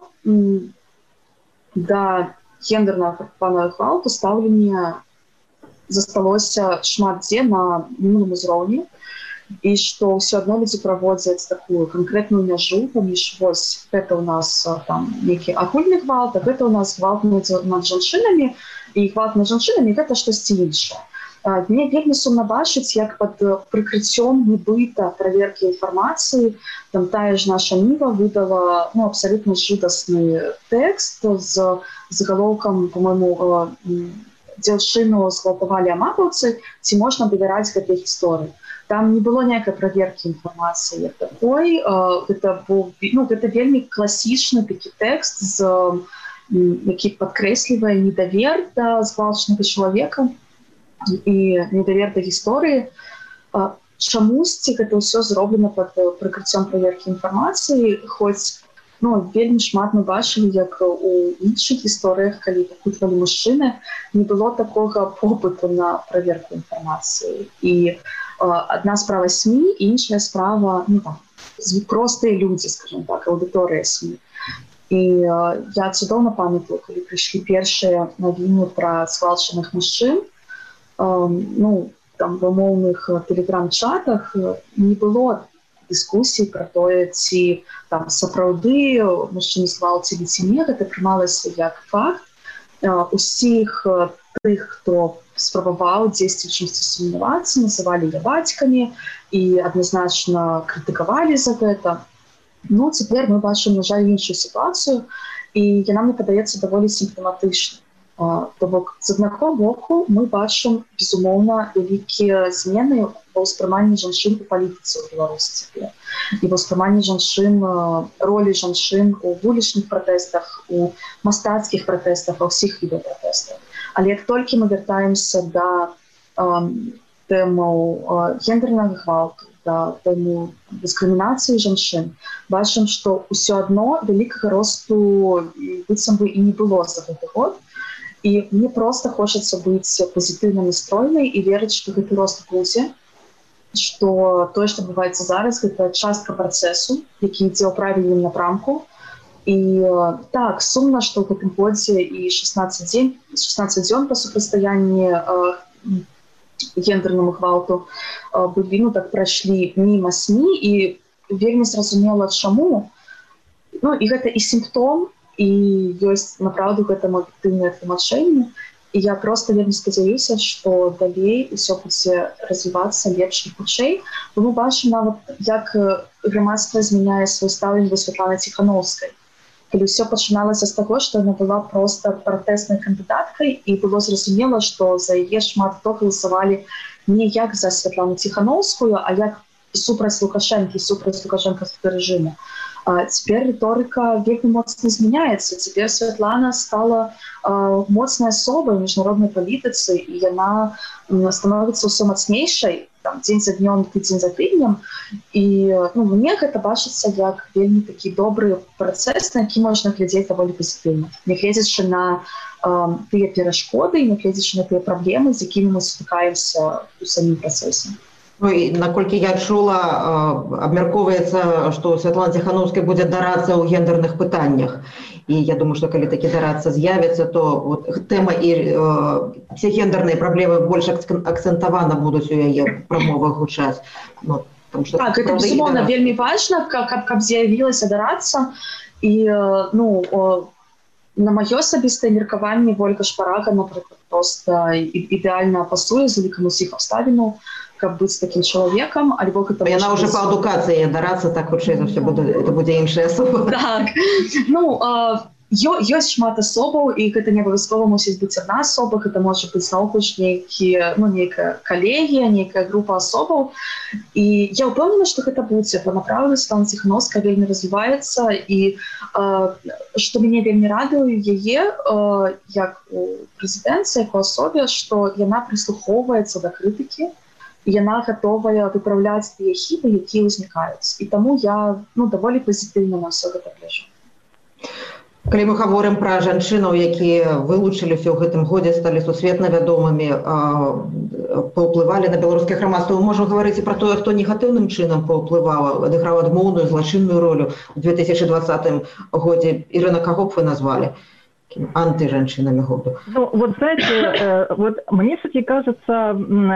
да гендернага гвалту стаўленне засталося шмат дзе на мінулым узроўні, і што ўсё адно людзі праводзяць такую канкрэтную мяжу паміж вось гэта ў нас там нейкі агульны гвалт, а гэта ў нас гвалт над жанчынамі, і гвалт над жанчынамі гэта штосьці іншае. Мне вельмі сумна бачыць, як пад прыкрыццём нібыта праверкі інфармацыі там тая ж наша Ніва выдала абсалютна жудасны тэкст з загалоўкам, па-мойму, дзяўчыну згвалтавалі амапаўцы, ці можна давяраць гэтай гісторыі. Там не было ніякай праверкі інфармацыі як такой. Гэта вельмі класічны такі тэкст, які падкрэслівае недавер да згвалчанага чалавека і недавер да гісторыі. Чамусьці гэта ўсё зроблена пад прыкрыццём праверкі інфармацыі, хоць вельмі шмат мы бачылі, як у іншых гісторыях, калі пакутвалі мужчыны, не было такога попыту на праверку інфармацыі. І адна справа СМІ, і іншая справа простыя людзі, скажем так, аўдыторыя СМІ. І я цудоўна памятаю, калі прыйшлі першыя навіны пра згвалчаных мужчын, там в умоўных тэлеграм-чатах не было дыскусій пра тое, ці там сапраўды мужчыны згвалцілі ці не, гэта прымалася як факт. Усіх тых, хто спрабаваў дзесьці чымсьці сумнявацца, называлі бацькамі і адназначна крытыкавалі за гэта. Цяпер мы бачым, на жаль, іншую сітуацыю, і яна, мне падаецца, даволі сімптаматычна. То бок, з аднаго боку, мы бачым, безумоўна, вялікія змены ва ўспрыманні жанчын у палітыцы ў Беларусі цяпер. І ва ўспрыманні жанчын, ролі жанчын у вулічных пратэстах, у мастацкіх пратэстах, ва ўсіх відах пратэстаў. Але як толькі мы вяртаемся да тэмаў гендернага гвалту, да тэму дыскрымінацыі жанчын, бачым, што ўсё адно вялікага росту быццам бы і не было за гэты год. І мне проста хочацца быць пазітыўна настроенай і верыць, што гэты рост будзе, што тое, што адбываецца зараз, гэта частка працэсу, які ідзе ў правільным напрамку. І так, сумна, што ў гэтым годзе і 16 дзён па супрацьстаянні гендернаму гвалту былі, так прайшлі міма СМІ, і вельмі зразумела чаму. Ну і гэта і сімптом, і ёсць направду гэтаму аб'ектыўнае тлумачэнне. І я проста вельмі спадзяюся, што далей усё будзе развівацца лепш і хутчэй. Бо мы бачым нават, як грамадства змяняе свой стаўленне да Святланы Ціханаўскай. Калі ўсё пачыналася з таго, што яна была проста пратэснай кандыдаткай, і было зразумела, што за яе шмат хто галасавалі не як за Святлану Ціханаўскую, а як супраць Лукашэнкі, супраць лукашэнкаўскага рэжыму. Цяпер рыторыка вельмі моцна змяняецца. Цяпер Святлана стала моцнай асобай у міжнароднай палітыцы, і яна становіцца ўсё мацнейшай, там, дзень за днём, тыдзень за тыднем. І мне гэта бачыцца як вельмі такі добры працэс, на які можна глядзець даволі пазітыўна. Нягледзячы на тыя перашкоды, нягледзячы на тыя праблемы, з якімі мы сутыкаемся ў самім працэсе. Ну і наколькі я чула, абмяркоўваецца, што Святлана Ціханаўская будзе дарацца ў гендерных пытаннях. І я думаю, што калі такі дарацца з'явіцца, то вот тэма і все гендерныя праблемы больш акцэнтавана будуць у яе прамовах гучаць. Ну, так, гэта безумоўна вельмі важна, каб з'явілася дарацца. І на маё асабістае меркаванне Вольга Шпарага, напрыклад, проста ідэальна пасуе з улікам усіх абставінаў, каб быць такім чалавекам, альбо гэта... Яна ўжо па адукацыі дарацца, так хутчэй за ўсё будзе іншая асоба. Так, ёсць шмат асобаў, і гэта не абавязкова мусіць быць адна асоба, гэта можа быць наогул нейкая калегія, нейкая група асобаў. І я ўпэўнена, што гэта будзе, бо направду Святлана Ціханаўская вельмі развіваецца, і што мяне вельмі радуе яе, як у прэзідэнце, як у асобе, што яна прыслухоўваецца да крытыкі, і яна гатовая выпраўляць тыя хібы, якія ўзнікаюць. І таму я даволі пазітыўна на ўсё гэта гляджу. Калі мы гаворым пра жанчынаў, якія вылучыліся ў гэтым годзе, сталі сусветна вядомымі, паўплывалі на беларускае грамадства, мы можам гаварыць і пра тое, хто негатыўным чынам паўплываў, адыграў адмоўную, злачынную ролю ў 2020 годзе. Ірына, каго б вы назвалі антижанчинами года? Ну, вот знаете, вот мне все-таки кажется,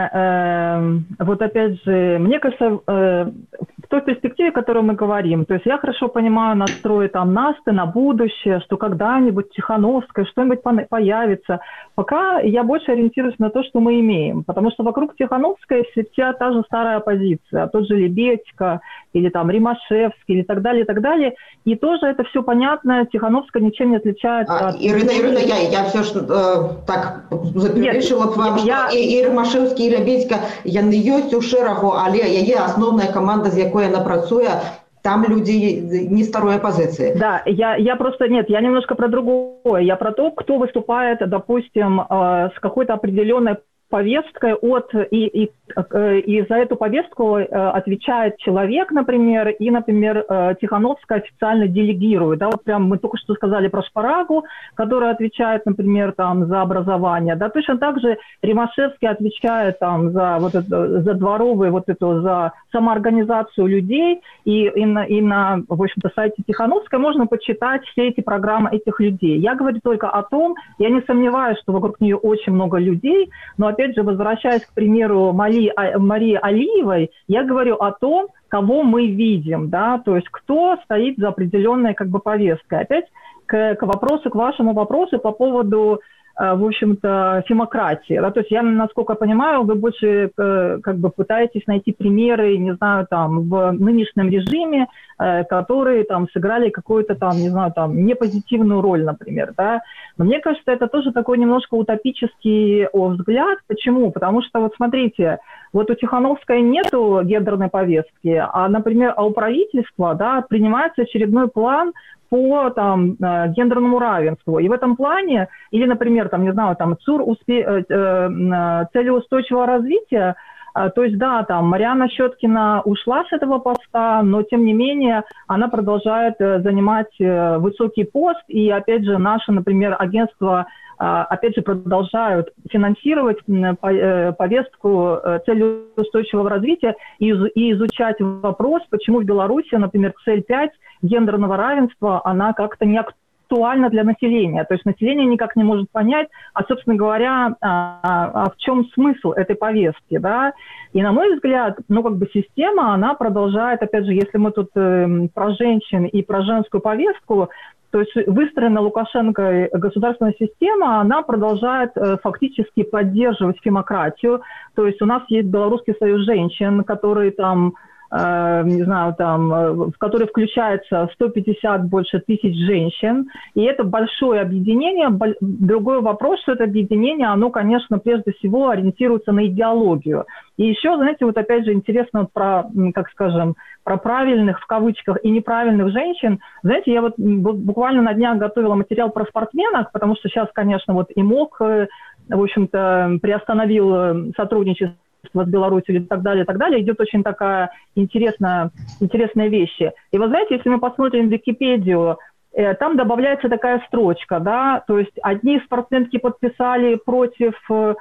вот опять же, мне кажется, в той перспективе, о которой мы говорим, то есть я хорошо понимаю настрой там Насты на будущее, что когда-нибудь Тихановская, что-нибудь появится. Пока я больше ориентируюсь на то, что мы имеем, потому что вокруг Тихановской вся та же старая оппозиция, тот же Лебедько, или там Римашевский, или так далее, и тоже это все понятно, Тихановская ничем не отличается от... Ірина, я все ж так заперечила б вам, що і Римашевський, і Лебедько, яны ёсць у шэрагу, але яе асноўная каманда, з якой яна працуе, там люди не старой оппозиции. Да, я просто, нет, я немножко про другое. Я про то, кто выступает, допустим, с какой-то определенной повесткой и за эту повестку отвечает человек, например, и, например, Тихановская официально делегирует. Да, вот прям мы только что сказали про Шпарагу, которая отвечает, например, там, за образование. Да, точно так же Римашевский отвечает там, за, вот это, за дворовые, вот эту, за самоорганизацию людей. И на, в общем-то, сайте Тихановской можно почитать все эти программы этих людей. Я говорю только о том, я не сомневаюсь, что вокруг нее очень много людей, но опять же, возвращаясь к примеру Марии Алиевой, я говорю о том, кого мы видим, да, то есть кто стоит за определенной как бы повесткой. Опять к вашему вопросу по поводу, в общем-то, демократии. Да, то есть я, насколько понимаю, вы больше как бы пытаетесь найти примеры, не знаю, там, в нынешнем режиме, которые там сыграли какую-то там, не знаю, там, непозитивную роль, например, да. Но мне кажется, это тоже такой немножко утопический взгляд. Почему? Потому что, вот смотрите, вот у Тихановской нету гендерной повестки, а, например, у правительства, да, принимается очередной план по там, гендерному равенству. И в этом плане, или, например, там, не знаю, там, цели устойчивого развития, то есть, да, там, Марианна Щеткина ушла с этого поста, но, тем не менее, она продолжает занимать высокий пост, и, опять же, наше, например, агентство, опять же, продолжают финансировать повестку цели устойчивого развития и изучать вопрос, почему в Беларуси, например, цель 5 гендерного равенства, она как-то не актуально для населения. То есть население никак не может понять, собственно говоря, в чем смысл этой повестки, да. И, на мой взгляд, система, она продолжает, опять же, если мы тут про женщин и про женскую повестку, то есть выстроена Лукашенко государственная система, она продолжает фактически поддерживать фемократию. То есть у нас есть Белорусский союз женщин, который там, в который включается 150 больше тысяч женщин. И это большое объединение. Другой вопрос, что это объединение, оно, конечно, прежде всего ориентируется на идеологию. И еще, знаете, вот опять же интересно про, про правильных, в кавычках, и неправильных женщин. Знаете, я вот буквально на днях готовила материал про спортсменок, потому что сейчас, конечно, вот ИМОК, в общем-то, приостановил сотрудничество с Беларусью и так далее, идет очень такая интересная вещи. И вы знаете, если мы посмотрим Википедию, там добавляется такая строчка, да, то есть одни спортсменки подписали против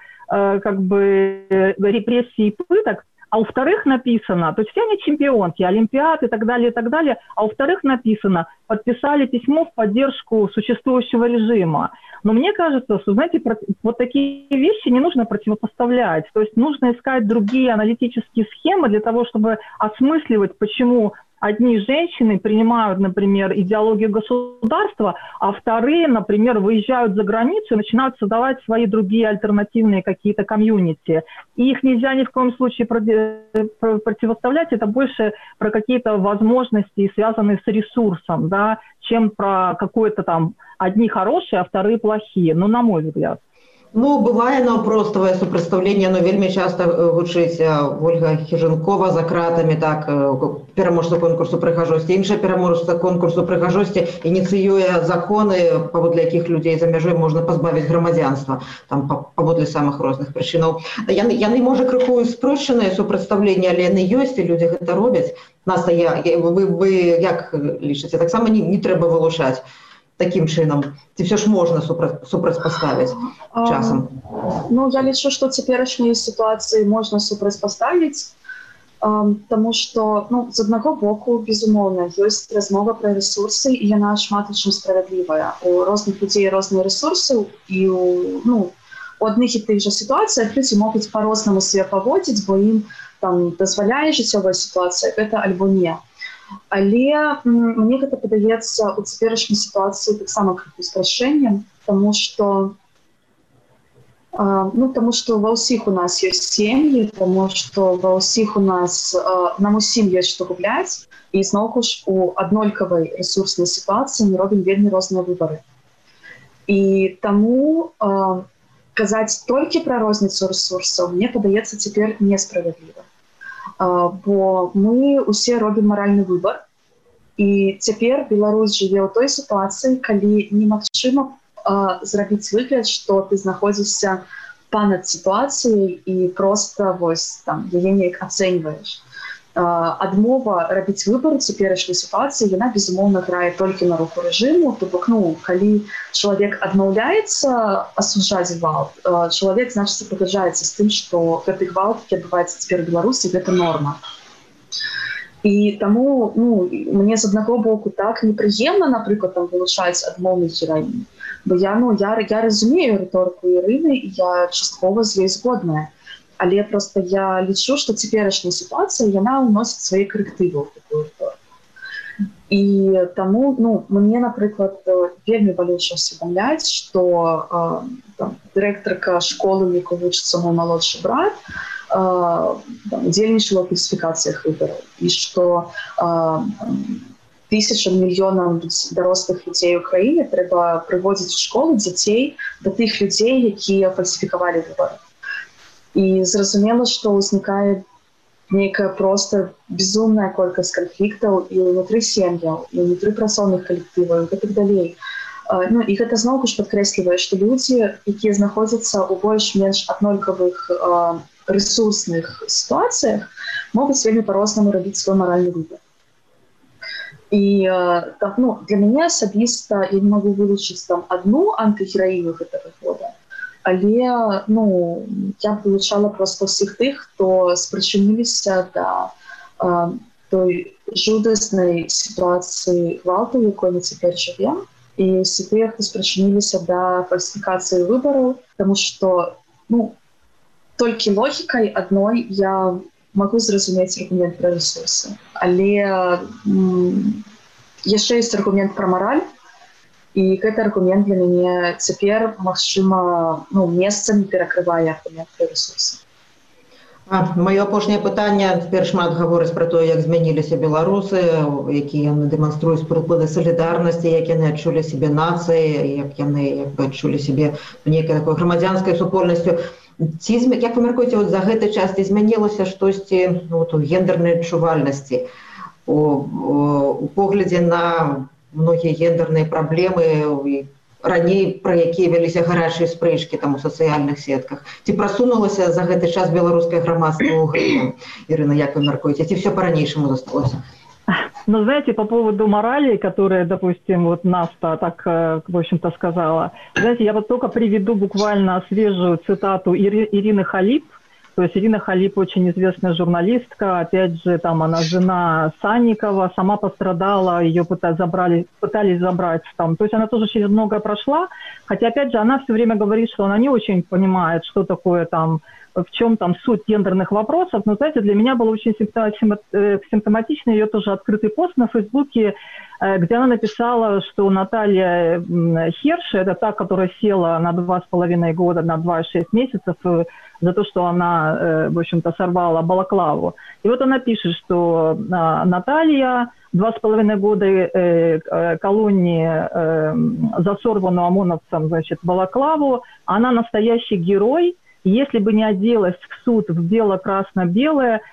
репрессий и пыток, а у вторых написано, то есть все они чемпионки, олимпиад и так далее, а у вторых написано, подписали письмо в поддержку существующего режима. Но мне кажется, что, знаете, вот такие вещи не нужно противопоставлять. То есть нужно искать другие аналитические схемы для того, чтобы осмысливать, почему одни женщины принимают, например, идеологию государства, а вторые, например, выезжают за границу и начинают создавать свои другие альтернативные какие-то комьюнити. И их нельзя ни в коем случае противоставлять. Это больше про какие-то возможности, связанные с ресурсом, да, чем про какое-то там одни хорошие, а вторые плохие. Ну, на мой взгляд. Бывае наўпроставае супрацьстаўленне, вельмі часта гучыць Ольга Хіжынкова за кратамі, так, пераможца конкурсу прыгажосці, іншая пераможца конкурсу прыгажосці ініцыюе законы, паводле якіх людзей за мяжой можна пазбавіць грамадзянства, там паводле самых розных прычынаў. Яны можа, крыху спрошчаныя супрацьстаўленні, але яны ёсць, і людзі гэта робяць. Настя, вы як лічыце, таксама не трэба вылучаць таким чином? Ці все ж можна супрацьпаставіць часам? Я лічу, што цяперашнія сітуацыі можна супрацьпаставіць, таму што, з аднаго боку, безумоўна, ёсць размова пра рэсурсы, і яна шмат у чым справядлівая. У розных людзей розныя рэсурсы, і у адных і тых жа сітуацыях людзі могуць па-рознаму себе паводзіць, бо ім там дазваляе жыццёвая сітуацыя гэта альбо не. Але мне гэта падаецца у цяперашняй сітуацыі таксама крыху спрашэннем, таму што ва ўсіх у нас ёсць сем'і, таму што ва ўсіх у нас нам усім ёсць што губляць, і зноўку ж у аднолькавай рэсурснай сітуацыі мы робім вельмі розныя выбары. І таму казаць толькі пра розніцу рэсурсаў мне падаецца цяпер несправядліва. Бо мы усе робім маральны выбар, і цяпер Беларусь жыве ў той сітуацыі, калі немагчыма зрабіць выгляд, што ты знаходзішся па-над сітуацыяй і проста яе неяк ацэньваеш. Адмова рабіць выбар у цяперашняй сітуацыі, яна, безумоўна, грае толькі на руку рэжыму, то бок, калі чалавек адмаўляецца асуджаць гвалт, чалавек, значыць, пагаджаецца з тым, што гэты гвалт, які адбываецца цяпер у Беларусі, гэта норма. І таму, мне з аднаго боку так непрыемна, напрыклад, там вылучаць адмоўных гераінь, бо я разумею рыторыку Ірыны, і я часткова з ёй згодная. Але проста я лічу, што цяперашняя сітуацыя, яна ўносіць свае карэктывы ў такую рыторыку. І таму, мне, напрыклад, вельмі балюча усведамляць, што дырэктарка школы, у якой вучыцца мой малодшы брат, удзельнічала ў фальсіфікацыях выбараў. І што тысячам, мільёнам дарослых людзей у краіне трэба прыводзіць у школу дзяцей да тых людзей, якія фальсіфікавалі выбары. І зразумела, што ўзнікае нейкая проста безумная колькасць канфліктаў і ўнутры сем'яў, і ўнутры працоўных калектываў, і гэтак далей. І гэта зноўку ж падкрэслівае, што людзі, якія знаходзяцца ў больш-менш аднолькавых рэсурсных сітуацыях, могуць вельмі па-рознаму рабіць свой маральны выбар. І для мяне асабіста я не магу вылучыць адну антыгераіню гэтага года, але я б вылучала проста ўсіх тых, хто спрычыніліся да той жудаснай сітуацыі гвалту, якой мы цяпер жывем, і сетых спрачыніліся да фальсіфікацыі выбараў, таму што толькі логікай адной я магу зразумець аргумент пра рэсурсы, але яшчэ ёсць аргумент пра мараль, і гэты аргумент для мяне цяпер, магчыма, месцамі перакрывае аргумент пра рэсурсы. Маё апошняе пытанне, цяпер шмат гаворыць пра тое, як змяніліся беларусы, якія яны дэманструюць прыклады салідарнасці, як яны адчулі сябе нацыяй, як яны адчулі сябе нейкай такой грамадзянскай супольнасцю. Як вы мяркуеце, за гэты час ці змянілася штосьці у гендернай адчувальнасці, у поглядзе на многія гендерныя праблемы, раней пра якія вяліся гарачыя спрэчкі там у сацыяльных сетках? Ці прасунулася за гэты час беларускае грамадства ў гэтым? Ірына, як вы мяркуеце? Ці все по-ранейшаму засталося? Знаете, по поводу морали, которая, допустим, вот Наста так, в общем-то, сказала, знаете, я вот только приведу буквально свежую цитату Ирины Халип. То есть Ирина Халип очень известная журналистка, опять же, там она жена Санникова, сама пострадала, ее пытались забрать там. То есть она тоже через многое прошла, хотя, опять же, она все время говорит, что она не очень понимает, что такое там, в чем там суть гендерных вопросов. Но, знаете, для меня было очень симптоматично ее тоже открытый пост на Фейсбуке, где она написала, что Наталья Херши, это та, которая села на 2,5 года, на 2,6 месяцев за то, что она, в общем-то, сорвала балаклаву. И вот она пишет, что Наталья 2,5 года колонии за сорванную ОМОНовцем, значит, балаклаву, она настоящий герой. Если бы не оделась в суд в бело-красно-белое,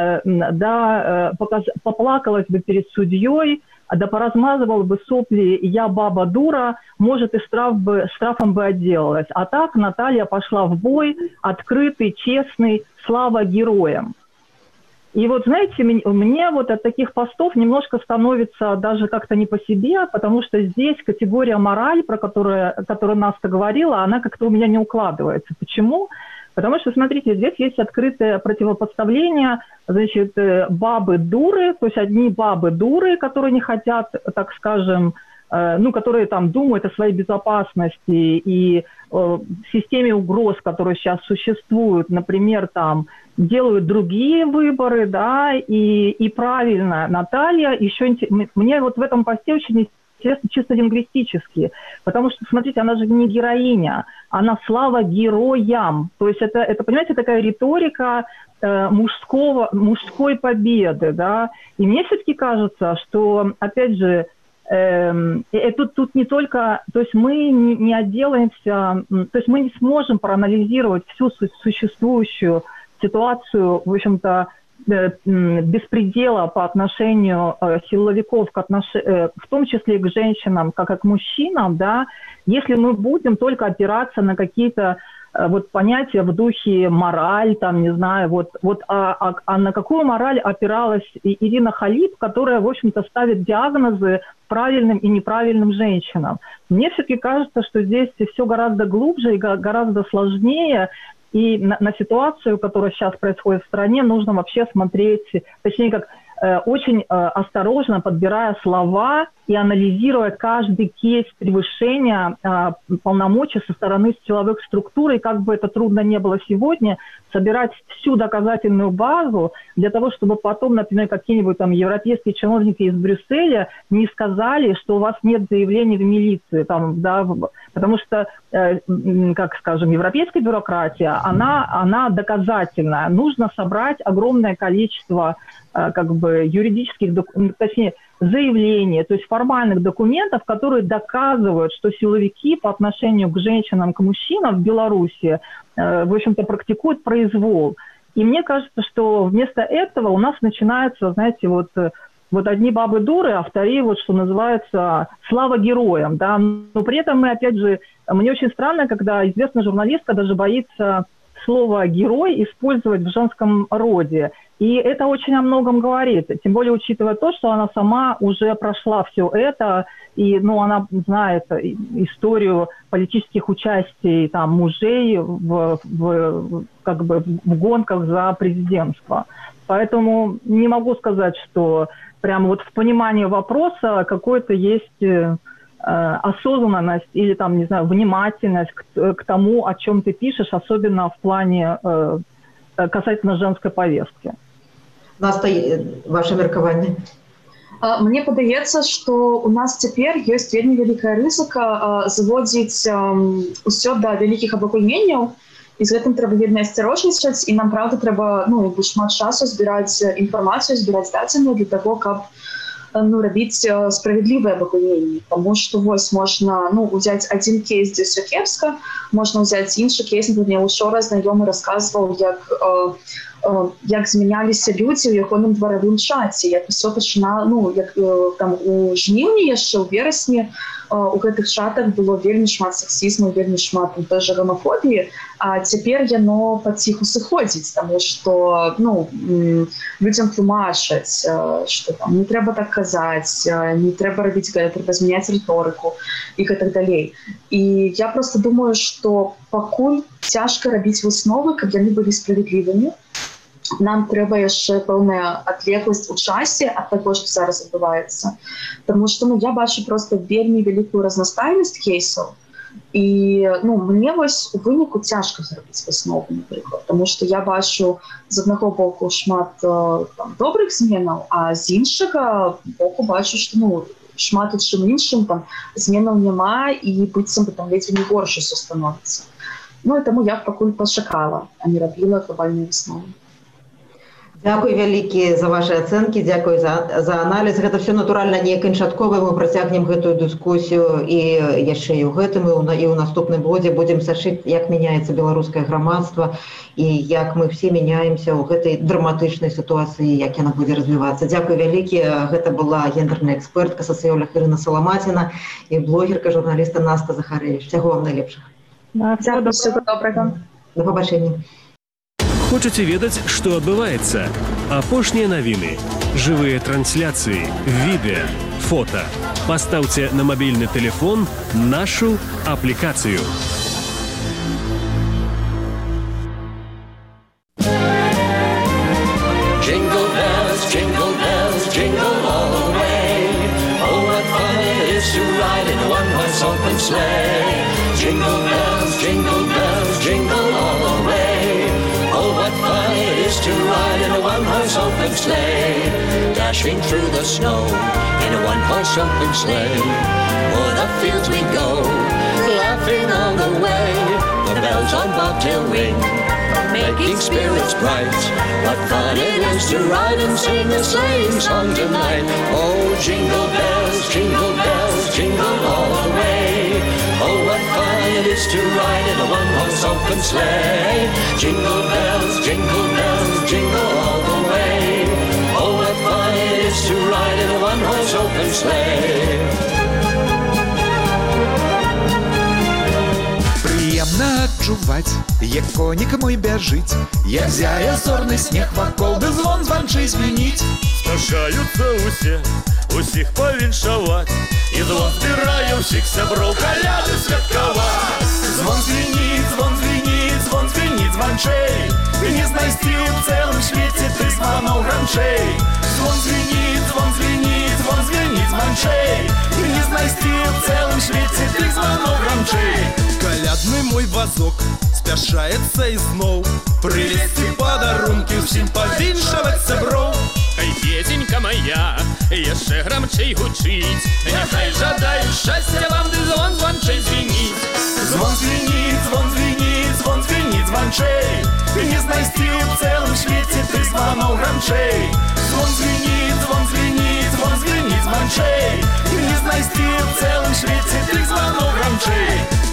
поплакалась бы перед судьей, да поразмазывала бы сопли «я баба дура», может, и штрафом бы отделалась. А так Наталья пошла в бой, открытый, честный, слава героям. И вот, знаете, мне вот от таких постов немножко становится даже как-то не по себе, потому что здесь категория мораль, про которую Настя говорила, она как-то у меня не укладывается. Почему? Потому что, смотрите, здесь есть открытое противопоставление, значит, бабы-дуры, то есть одни бабы-дуры, которые не хотят, так скажем, которые там думают о своей безопасности и в системе угроз, которые сейчас существуют, например, там делают другие выборы, да, и правильно, Наталья, еще мне вот в этом посте очень интересно чисто лингвистически, потому что, смотрите, она же не героиня, она слава героям, то есть это понимаете, такая риторика мужской победы, да, и мне все-таки кажется, что, опять же, тут не только, то есть мы не отделаемся, то есть мы не сможем проанализировать всю существующую ситуацию, в общем-то, беспредела по отношению силовиков, в том числе и к женщинам, как и к мужчинам, да, если мы будем только опираться на какие-то вот понятия в духе мораль, там, не знаю, а на какую мораль опиралась Ирина Халип, которая, в общем-то, ставит диагнозы правильным и неправильным женщинам. Мне все-таки кажется, что здесь все гораздо глубже и гораздо сложнее, и на ситуацию, которая сейчас происходит в стране, нужно вообще смотреть, точнее, как очень осторожно подбирая слова и анализируя каждый кейс превышения полномочий со стороны силовых структур, и как бы это трудно не было сегодня, собирать всю доказательную базу для того, чтобы потом, например, какие-нибудь там европейские чиновники из Брюсселя не сказали, что у вас нет заявлений в милиции, там, да, потому что, как скажем, европейская бюрократия, она доказательная. Нужно собрать огромное количество как бы юридических, точнее, заявлений, то есть формальных документов, которые доказывают, что силовики по отношению к женщинам, к мужчинам в Беларуси, в общем-то, практикуют произвол. И мне кажется, что вместо этого у нас начинается, знаете, вот одни бабы дуры, а вторые, вот что называется, слава героям, да. Но при этом мы, опять же, мне очень странно, когда известная журналистка даже боится слово «герой» использовать в женском роде. И это очень о многом говорит, тем более учитывая то, что она сама уже прошла все это, и она знает историю политических участий там, мужей в гонках за президентство. Поэтому не могу сказать, что прямо вот в понимании вопроса какое-то есть осознанность или там, не знаю, внимательность к тому, о чем ты пишешь, особенно в плане касательно женской повестки. Наста, ваше меркаванне? Мне падаецца, што у нас цяпер ёсць вельмі вялікая рызыка заводзіць усё да вялікіх абагульненняў, і з гэтым трэба вельмі асцярожнічаць, і нам, правда, трэба шмат часу збіраць інфармацыю, збіраць дадзеныя для таго, каб рабіць справядлівыя абагульненні. Таму што вось можна ўзяць адзін кейс, дзе ўсё кепска, можна ўзяць іншы кейс, напрыклад, учора знаёмы расказваў, як змяняліся людзі ў ягоным дваравым чаце, як усё пачынала, як там у жніўні яшчэ, у верасні у гэтых чатах было вельмі шмат сексізму, вельмі шмат той жа гомафобіі, а цяпер яно паціху сыходзіць, таму што людзям тлумачаць, што там не трэба так казаць, не трэба рабіць гэта, трэба змяняць рыторыку і гэтак далей. І я проста думаю, што пакуль цяжка рабіць высновы, каб яны былі справядлівымі. Нам трэба яшчэ пэўная адлегласць у часе ад таго, што зараз адбываецца. Таму што я бачу проста вельмі вялікую разнастайнасць кейсаў. І мне вось у выніку цяжка зрабіць высновы, напрыклад, таму што я бачу з аднаго боку шмат добрых зменаў, а з іншага боку бачу, што шмат у чым іншым зменаў няма і быццам там ледзь не горш усё становіцца. І таму я пакуль пачакала, а не рабіла глобальныя высновы. Дзякуй вялікі за ваши ацэнкі, дзякуй за аналіз. Гэта все натуральна не канчатковае, мы працягнем гэтую дыскусію і яшчэ і ў гэтым, і ў наступным годзе будзем сачыць, як мяняецца беларускае грамадства і як мы все мяняемся ў гэтай драматычнай сітуацыі, як яна будзе развівацца. Дзякуй вялікі. Гэта была гендерная экспертка, сацыёлог Ірына Саламаціна і блогерка, журналіста Наста Захарэвіч. Всяго вам найлепшага. Дзякуй, всего добрага. До пабачэння. Хочаце ведаць, што адбываецца? Апошнія навіны, жывыя трансляцыі, відэа, фота. Пастаўце на мабільны тэлефон нашу аплікацыю. Jingle bells, jingle bells, jingle all the way. Oh, what fun it is to ride in a one-horse open sleigh. Jingle bells, jingle bells, jingle all the way. Oh, what fun it is to ride in a one-horse open sleigh. Dashing through the snow in a one-horse open sleigh. O'er the fields we go, laughing all the way. The bells on bobtail ring, making spirits bright. What fun it is to ride and sing a sleighing song tonight. Oh, jingle bells, jingle bells, jingle all the way. Oh, what fun it is to ride in a one-horse open sleigh. Jingle bells, jingle all the way. Oh, what fun it is to ride in a one-horse open sleigh. Приемно адчуваць, як конік мой бяжыць, як зяе зорны снег вакол, ды звон званчэй звініць. Спрашаюцца ўсе, усіх павіншаваць, і звон збірае ўсіх сяброў каляды святкаваць. Звон звініць, звон звініць, звон звініць званчэй, не знайсці ў цэлым свеце ты званоў гранчэй. Звон звініць, звон звініць, звон звініць званчэй, не знайсці ў цэлым свеце ты званоў гранчэй. Калядны мой вазок спяшаецца ізноў, прывезці падарункі ўсім павіншаваць сяброў. Хай песенька моя яшчэ грамчэй гучыць, няхай жадаюць шчасця вам, ды звон званчэй звініць. Звон звініць, звон звініць, звон звініць званчэй, не знайсці ў цэлым свеце ты званоў гранчэй. Звон звініць, звон звініць, звон звініць званчэй, не знайсці ў цэлым свеце ты званоў гранчэй.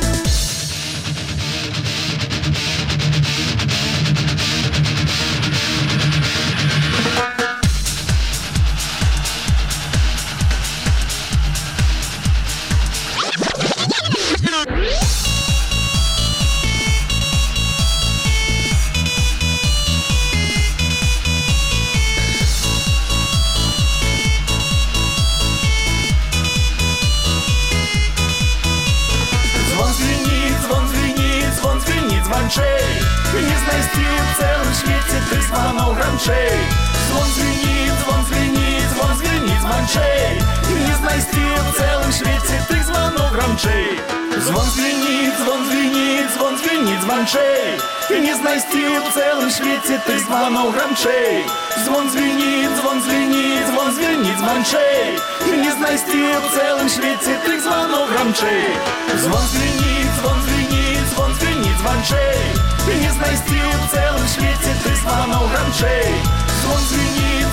Не знайсці ў цэлым свеце ты званоў гранчэй. Звон звініць, звон звініць, звон звініць званчэй, не знайсці ў цэлым свеце ты званоў званчэй, і не знайсці ў цэлым свеце тых званоў грамчэй. Звон звініць, звон звініць, звон звініць званчэй, і не знайсці ў цэлым свеце тых званоў грамчэй. Звон звініць, звон звініць, звон звініць званчэй, і не знайсці ў цэлым свеце тых званоў грамчэй. Звон звініць,